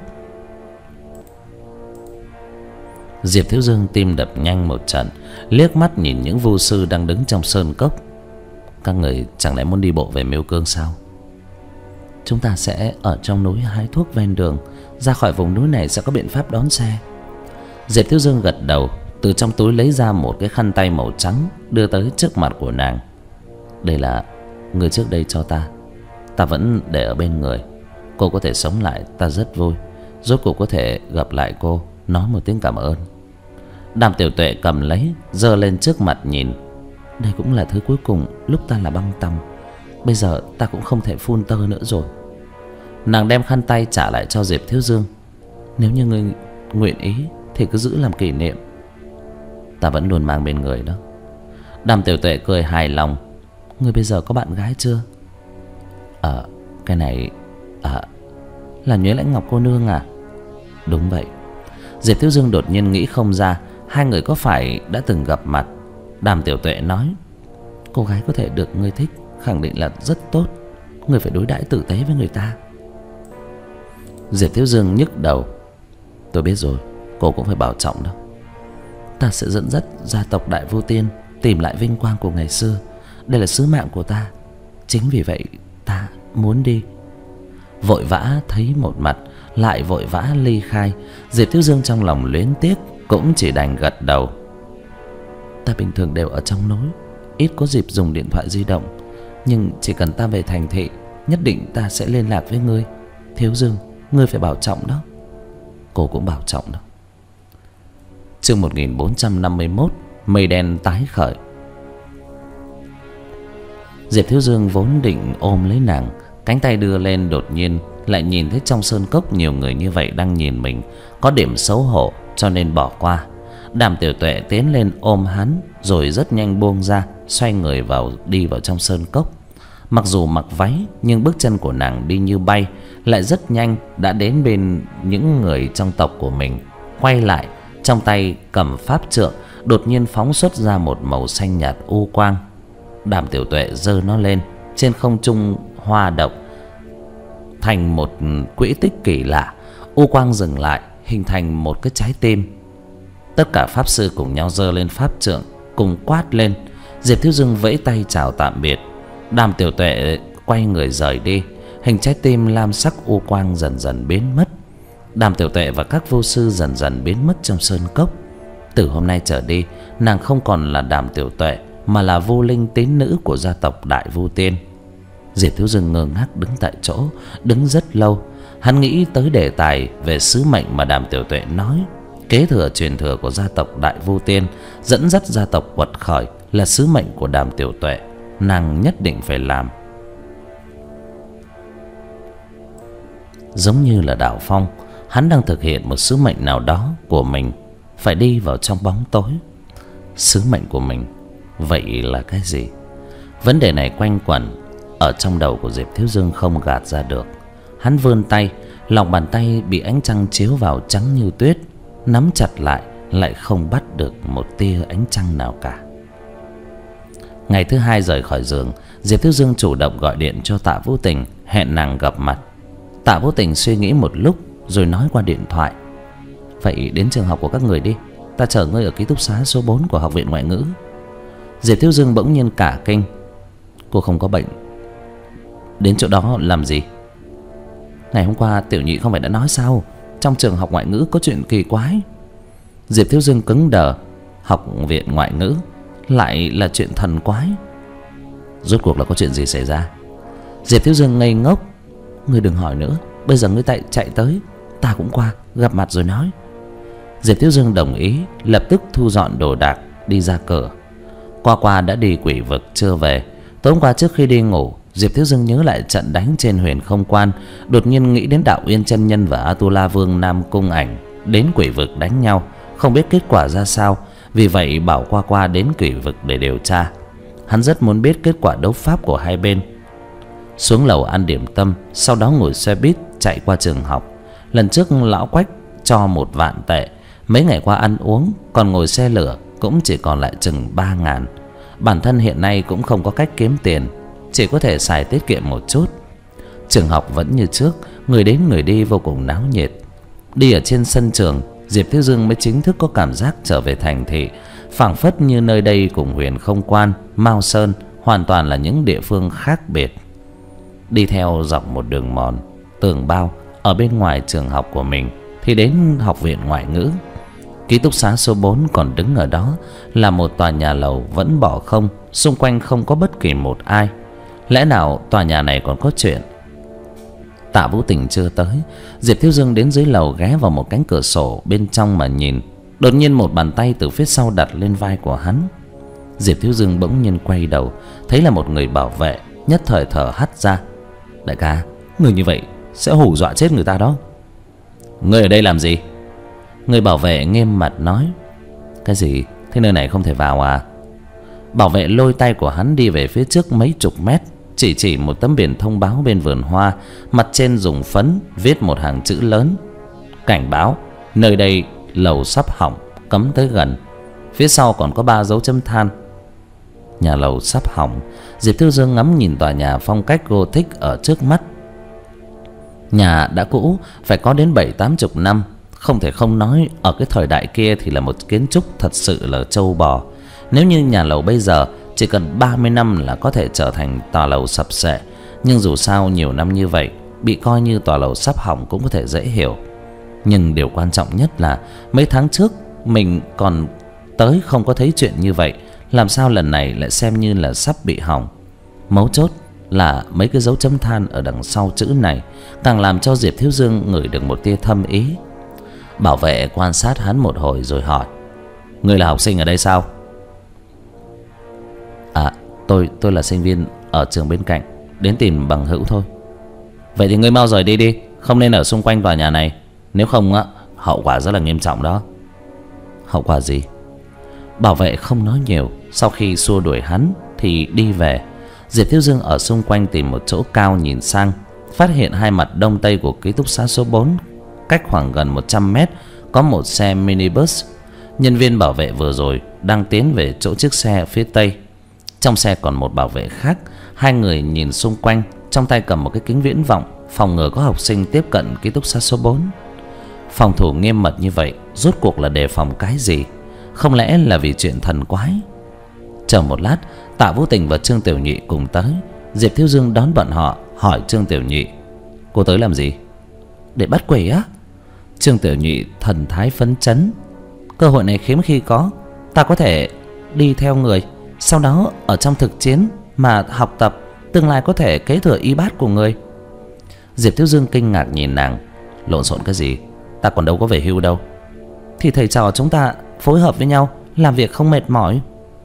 Diệp Thiếu Dương tim đập nhanh một trận, liếc mắt nhìn những vu sư đang đứng trong sơn cốc. Các người chẳng lẽ muốn đi bộ về Miêu Cương sao? Chúng ta sẽ ở trong núi hái thuốc ven đường, ra khỏi vùng núi này sẽ có biện pháp đón xe. Diệp Thiếu Dương gật đầu, từ trong túi lấy ra một cái khăn tay màu trắng, đưa tới trước mặt của nàng. Đây là người trước đây cho ta, ta vẫn để ở bên người. Cô có thể sống lại, ta rất vui. Rốt cuộc có thể gặp lại cô, nói một tiếng cảm ơn. Đàm Tiểu Tuệ cầm lấy, giơ lên trước mặt nhìn. Đây cũng là thứ cuối cùng lúc ta là băng tằm. Bây giờ ta cũng không thể phun tơ nữa rồi. Nàng đem khăn tay trả lại cho Diệp Thiếu Dương. Nếu như ngươi nguyện ý thì cứ giữ làm kỷ niệm. Ta vẫn luôn mang bên người đó. Đàm Tiểu Tuệ cười hài lòng. Ngươi bây giờ có bạn gái chưa? Cái này là Nhuế Lãnh Ngọc cô nương à? Đúng vậy. Diệp Thiếu Dương đột nhiên nghĩ không ra hai người có phải đã từng gặp mặt. Đàm Tiểu Tuệ nói: Cô gái có thể được ngươi thích khẳng định là rất tốt, ngươi phải đối đãi tử tế với người ta. Diệp Thiếu Dương nhức đầu. Tôi biết rồi, cô cũng phải bảo trọng đó. Ta sẽ dẫn dắt gia tộc Đại Vu Tiên tìm lại vinh quang của ngày xưa. Đây là sứ mạng của ta. Chính vì vậy ta muốn đi. Vội vã thấy một mặt, lại vội vã ly khai. Diệp Thiếu Dương trong lòng luyến tiếc, cũng chỉ đành gật đầu. Ta bình thường đều ở trong núi, ít có dịp dùng điện thoại di động, nhưng chỉ cần ta về thành thị, nhất định ta sẽ liên lạc với ngươi. Thiếu Dương, ngươi phải bảo trọng đó. Cô cũng bảo trọng đó. Chương 1451, mây đen tái khởi. Diệp Thiếu Dương vốn định ôm lấy nàng, cánh tay đưa lên, đột nhiên lại nhìn thấy trong sơn cốc nhiều người như vậy đang nhìn mình, có điểm xấu hổ cho nên bỏ qua. Đàm Tiểu Tuệ tiến lên ôm hắn, rồi rất nhanh buông ra, xoay người đi vào trong sơn cốc. Mặc dù mặc váy nhưng bước chân của nàng đi như bay, lại rất nhanh đã đến bên những người trong tộc của mình. Quay lại, trong tay cầm pháp trượng, đột nhiên phóng xuất ra một màu xanh nhạt u quang. Đàm Tiểu Tuệ giơ nó lên, trên không trung hoa động thành một quỹ tích kỳ lạ. U quang dừng lại, hình thành một cái trái tim. Tất cả pháp sư cùng nhau giơ lên pháp trượng, cùng quát lên. Diệp Thiếu Dương vẫy tay chào tạm biệt. Đàm Tiểu Tuệ quay người rời đi. Hình trái tim lam sắc u quang dần dần biến mất. Đàm Tiểu Tuệ và các vô sư dần dần biến mất trong sơn cốc. Từ hôm nay trở đi, nàng không còn là Đàm Tiểu Tuệ, mà là vô linh tín nữ của gia tộc Đại Vu Tiên. Diệp Thiếu Dương ngơ ngác đứng tại chỗ, đứng rất lâu. Hắn nghĩ tới đề tài về sứ mệnh mà Đàm Tiểu Tuệ nói. Kế thừa truyền thừa của gia tộc Đại Vu Tiên, dẫn dắt gia tộc quật khởi là sứ mệnh của Đàm Tiểu Tuệ. Nàng nhất định phải làm. Giống như là Đạo Phong, hắn đang thực hiện một sứ mệnh nào đó của mình, phải đi vào trong bóng tối. Sứ mệnh của mình vậy là cái gì? Vấn đề này quanh quẩn ở trong đầu của Diệp Thiếu Dương không gạt ra được. Hắn vươn tay, lòng bàn tay bị ánh trăng chiếu vào trắng như tuyết, nắm chặt lại không bắt được một tia ánh trăng nào cả. Ngày thứ hai rời khỏi giường, Diệp Thiếu Dương chủ động gọi điện cho Tạ Vũ Tình, hẹn nàng gặp mặt. Tạ Vũ Tình suy nghĩ một lúc rồi nói qua điện thoại: "Vậy đến trường học của các người đi, ta chờ ngươi ở ký túc xá số 4 của Học viện Ngoại ngữ." Diệp Thiếu Dương bỗng nhiên cả kinh. Cô không có bệnh, đến chỗ đó làm gì? Ngày hôm qua Tiểu Nhị không phải đã nói sao, trong trường học ngoại ngữ có chuyện kỳ quái. Diệp Thiếu Dương cứng đờ. Học viện ngoại ngữ lại là chuyện thần quái? Rốt cuộc là có chuyện gì xảy ra? Diệp Thiếu Dương ngây ngốc. Ngươi đừng hỏi nữa, bây giờ ngươi chạy tới, ta cũng qua gặp mặt rồi nói. Diệp Thiếu Dương đồng ý, lập tức thu dọn đồ đạc đi ra cửa. Qua đã đi Quỷ Vực chưa về. Tối hôm qua trước khi đi ngủ, Diệp Thiếu Dương nhớ lại trận đánh trên Huyền Không Quan, đột nhiên nghĩ đến Đạo Uyên chân nhân và Atula Vương Nam Cung Ảnh đến Quỷ Vực đánh nhau, không biết kết quả ra sao, vì vậy bảo qua đến Quỷ Vực để điều tra. Hắn rất muốn biết kết quả đấu pháp của hai bên. Xuống lầu ăn điểm tâm, sau đó ngồi xe buýt chạy qua trường học. Lần trước lão Quách cho 1 vạn tệ, mấy ngày qua ăn uống còn ngồi xe lửa cũng chỉ còn lại chừng 3.000. Bản thân hiện nay cũng không có cách kiếm tiền, chỉ có thể xài tiết kiệm một chút. Trường học vẫn như trước, người đến người đi vô cùng náo nhiệt. Đi ở trên sân trường, Diệp Thiếu Dương mới chính thức có cảm giác trở về thành thị, phảng phất như nơi đây cùng Huyền Không Quan, Mao Sơn hoàn toàn là những địa phương khác biệt. Đi theo dọc một đường mòn tường bao ở bên ngoài trường học của mình thì đến Học viện Ngoại ngữ. Ký túc xá số 4 còn đứng ở đó là một tòa nhà lầu vẫn bỏ không, xung quanh không có bất kỳ một ai. Lẽ nào tòa nhà này còn có chuyện? Tạ Vũ Tình chưa tới, Diệp Thiếu Dương đến dưới lầu ghé vào một cánh cửa sổ bên trong mà nhìn. Đột nhiên một bàn tay từ phía sau đặt lên vai của hắn. Diệp Thiếu Dương bỗng nhiên quay đầu, thấy là một người bảo vệ, nhất thời thở hắt ra. Đại ca, người như vậy sẽ hù dọa chết người ta đó. Người ở đây làm gì? Người bảo vệ nghiêm mặt nói. Cái gì? Thế nơi này không thể vào à? Bảo vệ lôi tay của hắn đi về phía trước mấy chục mét, chỉ một tấm biển thông báo bên vườn hoa, mặt trên dùng phấn viết một hàng chữ lớn: cảnh báo, nơi đây lầu sắp hỏng, cấm tới gần. Phía sau còn có 3 dấu chấm than. Nhà lầu sắp hỏng. Diệp Thiếu Dương ngắm nhìn tòa nhà phong cách Gothic ở trước mắt. Nhà đã cũ, phải có đến 70-80 năm. Không thể không nói ở cái thời đại kia thì là một kiến trúc thật sự là trâu bò. Nếu như nhà lầu bây giờ chỉ cần 30 năm là có thể trở thành tòa lầu sập sệ, nhưng dù sao nhiều năm như vậy, bị coi như tòa lầu sắp hỏng cũng có thể dễ hiểu. Nhưng điều quan trọng nhất là mấy tháng trước mình còn tới không có thấy chuyện như vậy, làm sao lần này lại xem như là sắp bị hỏng? Mấu chốt là mấy cái dấu chấm than ở đằng sau chữ này càng làm cho Diệp Thiếu Dương ngửi được một tia thâm ý. Bảo vệ quan sát hắn một hồi rồi hỏi: Ngươi là học sinh ở đây sao? À, tôi là sinh viên ở trường bên cạnh, đến tìm bằng hữu thôi. Vậy thì ngươi mau rời đi đi, không nên ở xung quanh tòa nhà này, nếu không á, hậu quả rất là nghiêm trọng đó. Hậu quả gì? Bảo vệ không nói nhiều, sau khi xua đuổi hắn thì đi về. Diệp Thiếu Dương ở xung quanh tìm một chỗ cao nhìn sang, phát hiện hai mặt đông tây của ký túc xá số 4, cách khoảng gần 100 mét có một xe minibus. Nhân viên bảo vệ vừa rồi đang tiến về chỗ chiếc xe phía tây. Trong xe còn một bảo vệ khác. Hai người nhìn xung quanh, trong tay cầm một cái kính viễn vọng, phòng ngừa có học sinh tiếp cận ký túc xá số 4. Phòng thủ nghiêm mật như vậy rốt cuộc là đề phòng cái gì? Không lẽ là vì chuyện thần quái? Chờ một lát, Tạ Vũ Tình và Trương Tiểu Nhị cùng tới. Diệp Thiếu Dương đón bọn họ, hỏi Trương Tiểu Nhị: Cô tới làm gì? Để bắt quỷ á? Trương Tiểu Nhị thần thái phấn chấn: Cơ hội này hiếm khi có, ta có thể đi theo người, sau đó ở trong thực chiến mà học tập, tương lai có thể kế thừa y bát của người. Diệp Thiếu Dương kinh ngạc nhìn nàng: Lộn xộn cái gì? Ta còn đâu có về hưu đâu. thì thầy trò chúng ta phối hợp với nhau, làm việc không mệt mỏi.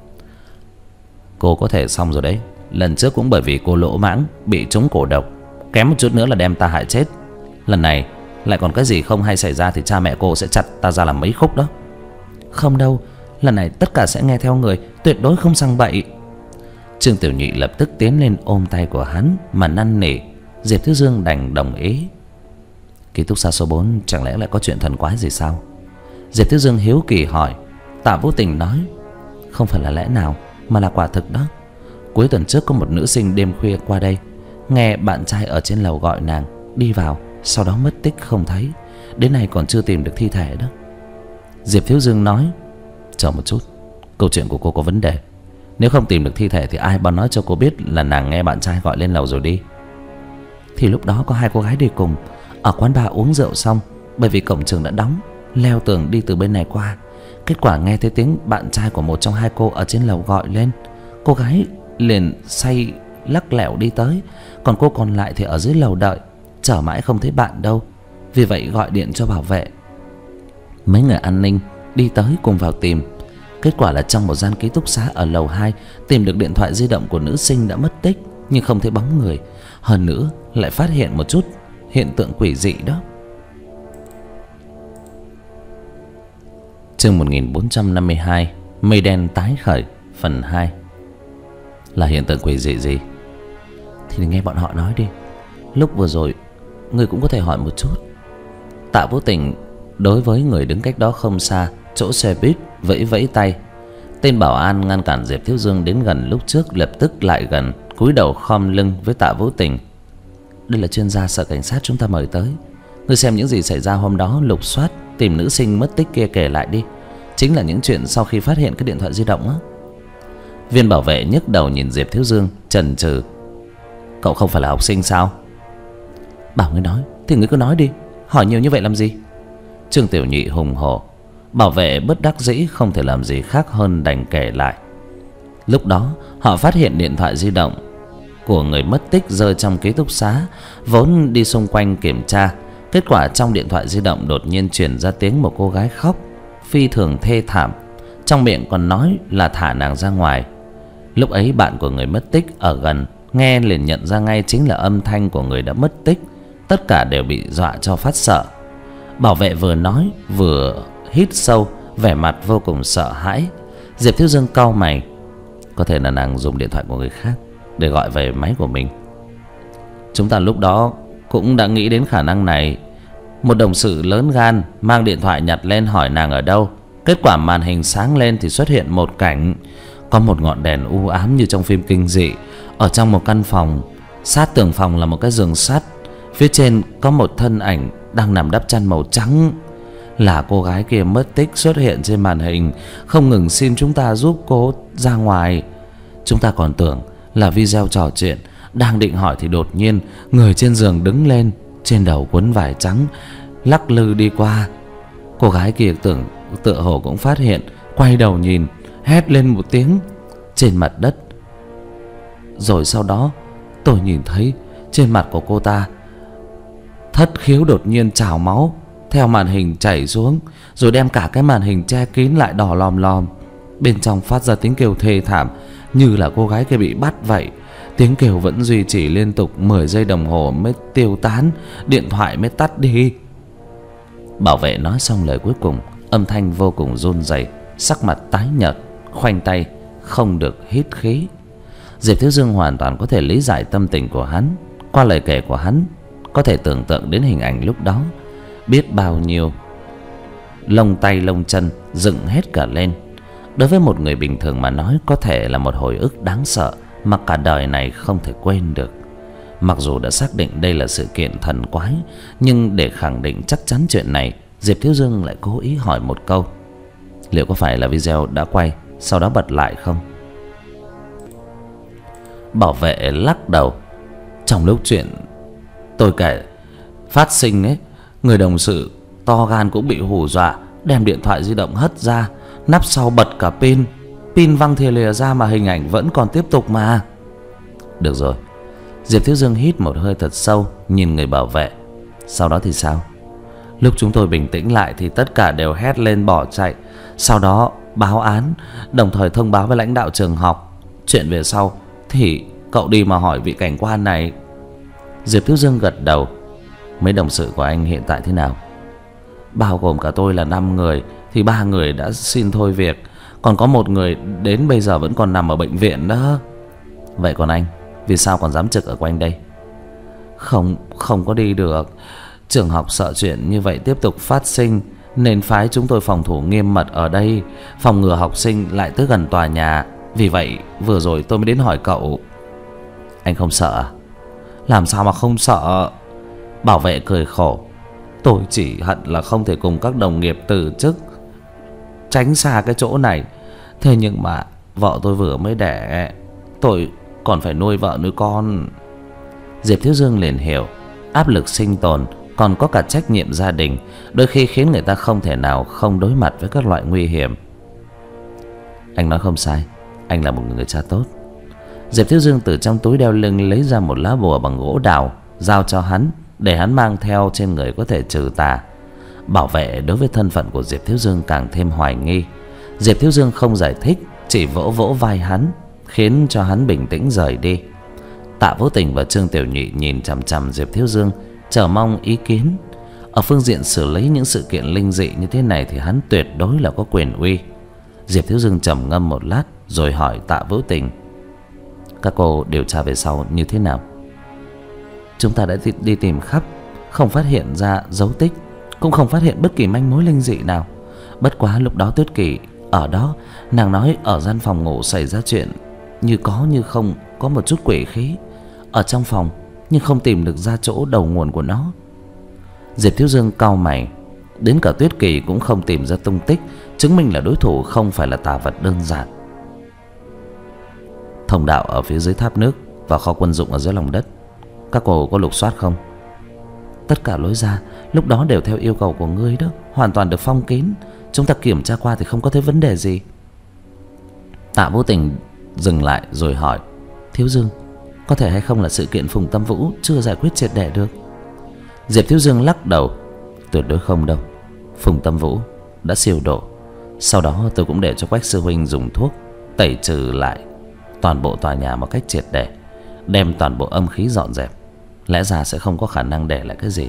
Cô có thể xong rồi đấy. Lần trước cũng bởi vì cô lỗ mãng, bị trúng cổ độc, kém một chút nữa là đem ta hại chết. Lần này lại còn cái gì không hay xảy ra thì cha mẹ cô sẽ chặt ta ra làm mấy khúc đó. Không đâu, lần này tất cả sẽ nghe theo người, tuyệt đối không sang bậy. Trương Tiểu Nhị lập tức tiến lên ôm tay của hắn mà năn nỉ. Diệp Thiếu Dương đành đồng ý. Ký túc xá số 4 chẳng lẽ lại có chuyện thần quái gì sao? Diệp Thiếu Dương hiếu kỳ hỏi. Tạ Vũ Tình nói, không phải là lẽ nào mà là quả thực đó. Cuối tuần trước có một nữ sinh đêm khuya qua đây, nghe bạn trai ở trên lầu gọi nàng, đi vào, sau đó mất tích không thấy. Đến nay còn chưa tìm được thi thể đó. Diệp Thiếu Dương nói, chờ một chút, câu chuyện của cô có vấn đề. Nếu không tìm được thi thể thì ai báo nói cho cô biết là nàng nghe bạn trai gọi lên lầu rồi đi? Thì lúc đó có hai cô gái đi cùng, ở quán bar uống rượu xong, bởi vì cổng trường đã đóng, leo tường đi từ bên này qua. Kết quả nghe thấy tiếng bạn trai của một trong hai cô ở trên lầu gọi lên. Cô gái liền say lắc lẻo đi tới, còn cô còn lại thì ở dưới lầu đợi, chờ mãi không thấy bạn đâu. Vì vậy gọi điện cho bảo vệ. Mấy người an ninh đi tới cùng vào tìm. Kết quả là trong một gian ký túc xá ở lầu 2 tìm được điện thoại di động của nữ sinh đã mất tích, nhưng không thấy bóng người. Hơn nữa lại phát hiện một chút hiện tượng quỷ dị đó. Chương 1452, Mây đen tái khởi, phần 2. Là hiện tượng quỷ dị gì? Thì nghe bọn họ nói đi. Lúc vừa rồi người cũng có thể hỏi một chút. Tạ Vũ Tình đối với người đứng cách đó không xa, chỗ xe buýt, vẫy vẫy tay. Tên bảo an ngăn cản Diệp Thiếu Dương đến gần lúc trước lập tức lại gần, cúi đầu khom lưng với Tạ Vũ Tình. Đây là chuyên gia sở cảnh sát chúng ta mời tới. Ngươi xem những gì xảy ra hôm đó, lục soát tìm nữ sinh mất tích kia kể lại đi. Chính là những chuyện sau khi phát hiện cái điện thoại di động á. Viên bảo vệ nhức đầu nhìn Diệp Thiếu Dương chần chừ. Cậu không phải là học sinh sao? Bảo ngươi nói thì ngươi cứ nói đi, hỏi nhiều như vậy làm gì? Trương Tiểu Nhị hùng hổ. Bảo vệ bất đắc dĩ không thể làm gì khác hơn đành kể lại. Lúc đó họ phát hiện điện thoại di động của người mất tích rơi trong ký túc xá, vốn đi xung quanh kiểm tra. Kết quả trong điện thoại di động đột nhiên truyền ra tiếng một cô gái khóc phi thường thê thảm, trong miệng còn nói là thả nàng ra ngoài. Lúc ấy bạn của người mất tích ở gần nghe liền nhận ra ngay chính là âm thanh của người đã mất tích. Tất cả đều bị dọa cho phát sợ. Bảo vệ vừa nói vừa hít sâu, vẻ mặt vô cùng sợ hãi. Diệp Thiếu Dương cau mày. Có thể là nàng dùng điện thoại của người khác để gọi về máy của mình. Chúng ta lúc đó cũng đã nghĩ đến khả năng này. Một đồng sự lớn gan mang điện thoại nhặt lên hỏi nàng ở đâu. Kết quả màn hình sáng lên thì xuất hiện một cảnh. Có một ngọn đèn u ám như trong phim kinh dị. Ở trong một căn phòng, sát tường phòng là một cái giường sắt. Phía trên có một thân ảnh đang nằm đắp chăn màu trắng. Là cô gái kia mất tích xuất hiện trên màn hình, không ngừng xin chúng ta giúp cô ra ngoài. Chúng ta còn tưởng là video trò chuyện, đang định hỏi thì đột nhiên người trên giường đứng lên, trên đầu quấn vải trắng, lắc lư đi qua. Cô gái kia tựa hồ cũng phát hiện, quay đầu nhìn, hét lên một tiếng trên mặt đất. Rồi sau đó tôi nhìn thấy trên mặt của cô ta thất khiếu đột nhiên trào máu theo màn hình chảy xuống, rồi đem cả cái màn hình che kín lại đỏ lòm lòm. Bên trong phát ra tiếng kêu thê thảm, như là cô gái kia bị bắt vậy. Tiếng kêu vẫn duy trì liên tục 10 giây đồng hồ mới tiêu tán, điện thoại mới tắt đi. Bảo vệ nói xong lời cuối cùng, âm thanh vô cùng run rẩy, sắc mặt tái nhợt, khoanh tay không được hít khí. Diệp Thiếu Dương hoàn toàn có thể lý giải tâm tình của hắn. Qua lời kể của hắn, có thể tưởng tượng đến hình ảnh lúc đó, biết bao nhiêu lông tay lông chân dựng hết cả lên. Đối với một người bình thường mà nói, có thể là một hồi ức đáng sợ mà cả đời này không thể quên được. Mặc dù đã xác định đây là sự kiện thần quái, nhưng để khẳng định chắc chắn chuyện này, Diệp Thiếu Dương lại cố ý hỏi một câu: liệu có phải là video đã quay sau đó bật lại không? Bảo vệ lắc đầu. Trong lúc chuyện tôi kể phát sinh ấy, người đồng sự to gan cũng bị hù dọa, đem điện thoại di động hất ra, nắp sau bật cả pin, pin văng thìa lìa ra mà hình ảnh vẫn còn tiếp tục mà. Được rồi. Diệp Thiếu Dương hít một hơi thật sâu, nhìn người bảo vệ. Sau đó thì sao? Lúc chúng tôi bình tĩnh lại thì tất cả đều hét lên bỏ chạy. Sau đó báo án, đồng thời thông báo với lãnh đạo trường học. Chuyện về sau thì cậu đi mà hỏi vị cảnh quan này. Diệp Thiếu Dương gật đầu. Mấy đồng sự của anh hiện tại thế nào? Bao gồm cả tôi là 5 người thì 3 người đã xin thôi việc, còn có 1 người đến bây giờ vẫn còn nằm ở bệnh viện đó. Vậy còn anh, vì sao còn dám trực ở quanh đây? Không có đi được. Trường học sợ chuyện như vậy tiếp tục phát sinh nên phái chúng tôi phòng thủ nghiêm mật ở đây, phòng ngừa học sinh lại tới gần tòa nhà. Vì vậy vừa rồi tôi mới đến hỏi cậu. Anh không sợ à? Làm sao mà không sợ? Bảo vệ cười khổ. Tôi chỉ hận là không thể cùng các đồng nghiệp từ chức, tránh xa cái chỗ này. Thế nhưng mà vợ tôi vừa mới đẻ, tôi còn phải nuôi vợ nuôi con. Diệp Thiếu Dương liền hiểu, áp lực sinh tồn còn có cả trách nhiệm gia đình, đôi khi khiến người ta không thể nào không đối mặt với các loại nguy hiểm. Anh nói không sai, anh là một người cha tốt. Diệp Thiếu Dương từ trong túi đeo lưng lấy ra một lá bùa bằng gỗ đào, giao cho hắn để hắn mang theo trên người có thể trừ tà. Bảo vệ đối với thân phận của Diệp Thiếu Dương càng thêm hoài nghi. Diệp Thiếu Dương không giải thích, chỉ vỗ vỗ vai hắn, khiến cho hắn bình tĩnh rời đi. Tạ Vô Tình và Trương Tiểu Nhị nhìn chằm chằm Diệp Thiếu Dương, chờ mong ý kiến. Ở phương diện xử lý những sự kiện linh dị như thế này thì hắn tuyệt đối là có quyền uy. Diệp Thiếu Dương trầm ngâm một lát rồi hỏi Tạ Vô Tình: Các cô điều tra về sau như thế nào? Chúng ta đã đi tìm khắp, không phát hiện ra dấu tích, cũng không phát hiện bất kỳ manh mối linh dị nào. Bất quá lúc đó Tuyết Kỳ ở đó, nàng nói ở gian phòng ngủ xảy ra chuyện như có như không, có một chút quỷ khí ở trong phòng, nhưng không tìm được ra chỗ đầu nguồn của nó. Diệp Thiếu Dương cau mày. Đến cả Tuyết Kỳ cũng không tìm ra tung tích, chứng minh là đối thủ không phải là tà vật đơn giản. Thông đạo ở phía dưới tháp nước và kho quân dụng ở dưới lòng đất, các cô có lục soát không? Tất cả lối ra lúc đó đều theo yêu cầu của ngươi đó, hoàn toàn được phong kín. Chúng ta kiểm tra qua thì không có thấy vấn đề gì. Tạ Vô Tình dừng lại rồi hỏi: Thiếu Dương, có thể hay không là sự kiện Phùng Tâm Vũ chưa giải quyết triệt để được? Diệp Thiếu Dương lắc đầu: Tuyệt đối không đâu. Phùng Tâm Vũ đã siêu độ. Sau đó tôi cũng để cho Quách sư huynh dùng thuốc tẩy trừ lại toàn bộ tòa nhà một cách triệt để, đem toàn bộ âm khí dọn dẹp. Lẽ ra sẽ không có khả năng để lại cái gì.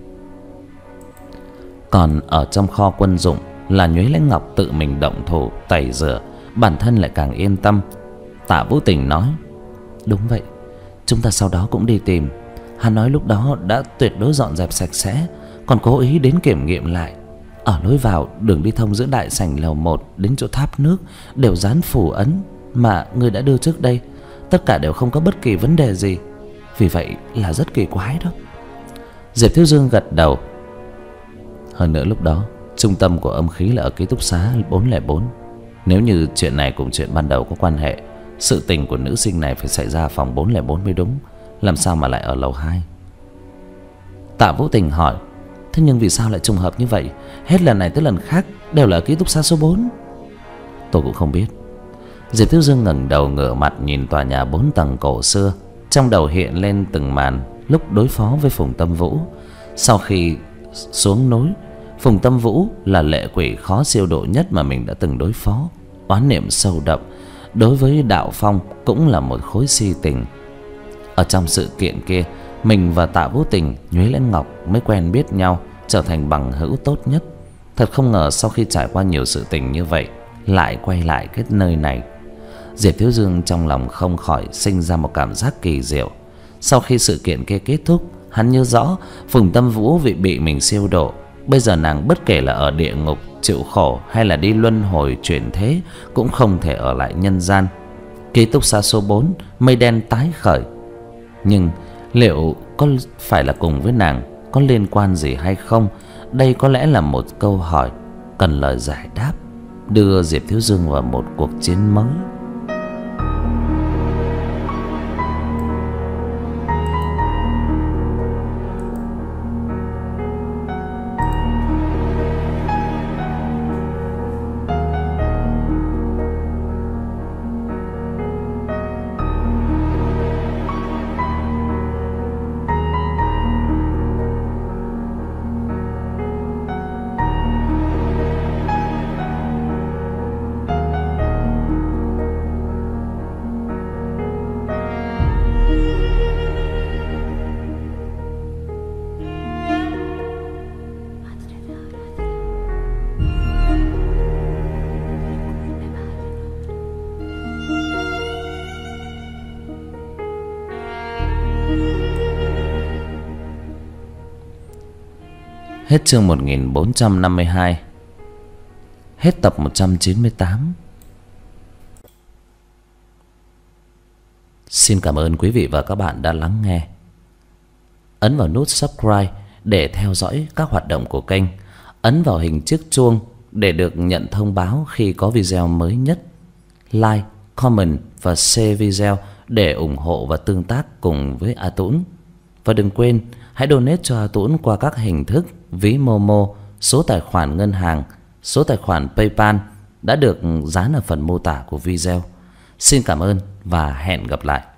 Còn ở trong kho quân dụng là Nhuế Lãnh Ngọc tự mình động thủ tẩy rửa, bản thân lại càng yên tâm. Tạ Vũ Tình nói: Đúng vậy, chúng ta sau đó cũng đi tìm. Hắn nói lúc đó đã tuyệt đối dọn dẹp sạch sẽ, còn cố ý đến kiểm nghiệm lại. Ở lối vào đường đi thông giữa đại sảnh lầu 1 đến chỗ tháp nước đều dán phù ấn mà ngươi đã đưa trước đây, tất cả đều không có bất kỳ vấn đề gì. Vì vậy là rất kỳ quái đó. Diệp Thiếu Dương gật đầu. Hơn nữa lúc đó trung tâm của âm khí là ở ký túc xá 404. Nếu như chuyện này cùng chuyện ban đầu có quan hệ, sự tình của nữ sinh này phải xảy ra phòng 404 mới đúng. Làm sao mà lại ở lầu 2? Tạ Vũ Tình hỏi: Thế nhưng vì sao lại trùng hợp như vậy? Hết lần này tới lần khác đều là ký túc xá số 4. Tôi cũng không biết. Diệp Thiếu Dương ngẩng đầu ngửa mặt nhìn tòa nhà 4 tầng cổ xưa, trong đầu hiện lên từng màn lúc đối phó với Phùng Tâm Vũ. Sau khi xuống núi, Phùng Tâm Vũ là lệ quỷ khó siêu độ nhất mà mình đã từng đối phó. Oán niệm sâu đậm, đối với Đạo Phong cũng là một khối si tình. Ở trong sự kiện kia, mình và Tạ Vũ Tình, Nhuế Lãnh Ngọc mới quen biết nhau, trở thành bằng hữu tốt nhất. Thật không ngờ sau khi trải qua nhiều sự tình như vậy, lại quay lại cái nơi này. Diệp Thiếu Dương trong lòng không khỏi sinh ra một cảm giác kỳ diệu. Sau khi sự kiện kia kết thúc, hắn nhớ rõ Phùng Tâm Vũ vì bị mình siêu độ, bây giờ nàng bất kể là ở địa ngục chịu khổ hay là đi luân hồi chuyển thế cũng không thể ở lại nhân gian. Ký túc xá số 4 mây đen tái khởi. Nhưng liệu có phải là cùng với nàng, có liên quan gì hay không? Đây có lẽ là một câu hỏi cần lời giải đáp, đưa Diệp Thiếu Dương vào một cuộc chiến mới. Hết chương 1452. Hết tập 198. Xin cảm ơn quý vị và các bạn đã lắng nghe. Ấn vào nút subscribe để theo dõi các hoạt động của kênh. Ấn vào hình chiếc chuông để được nhận thông báo khi có video mới nhất. Like, comment và share video để ủng hộ và tương tác cùng với A Tũng. Và đừng quên hãy donate cho A Tũng qua các hình thức ví Momo, số tài khoản ngân hàng, số tài khoản PayPal đã được dán ở phần mô tả của video. Xin cảm ơn và hẹn gặp lại.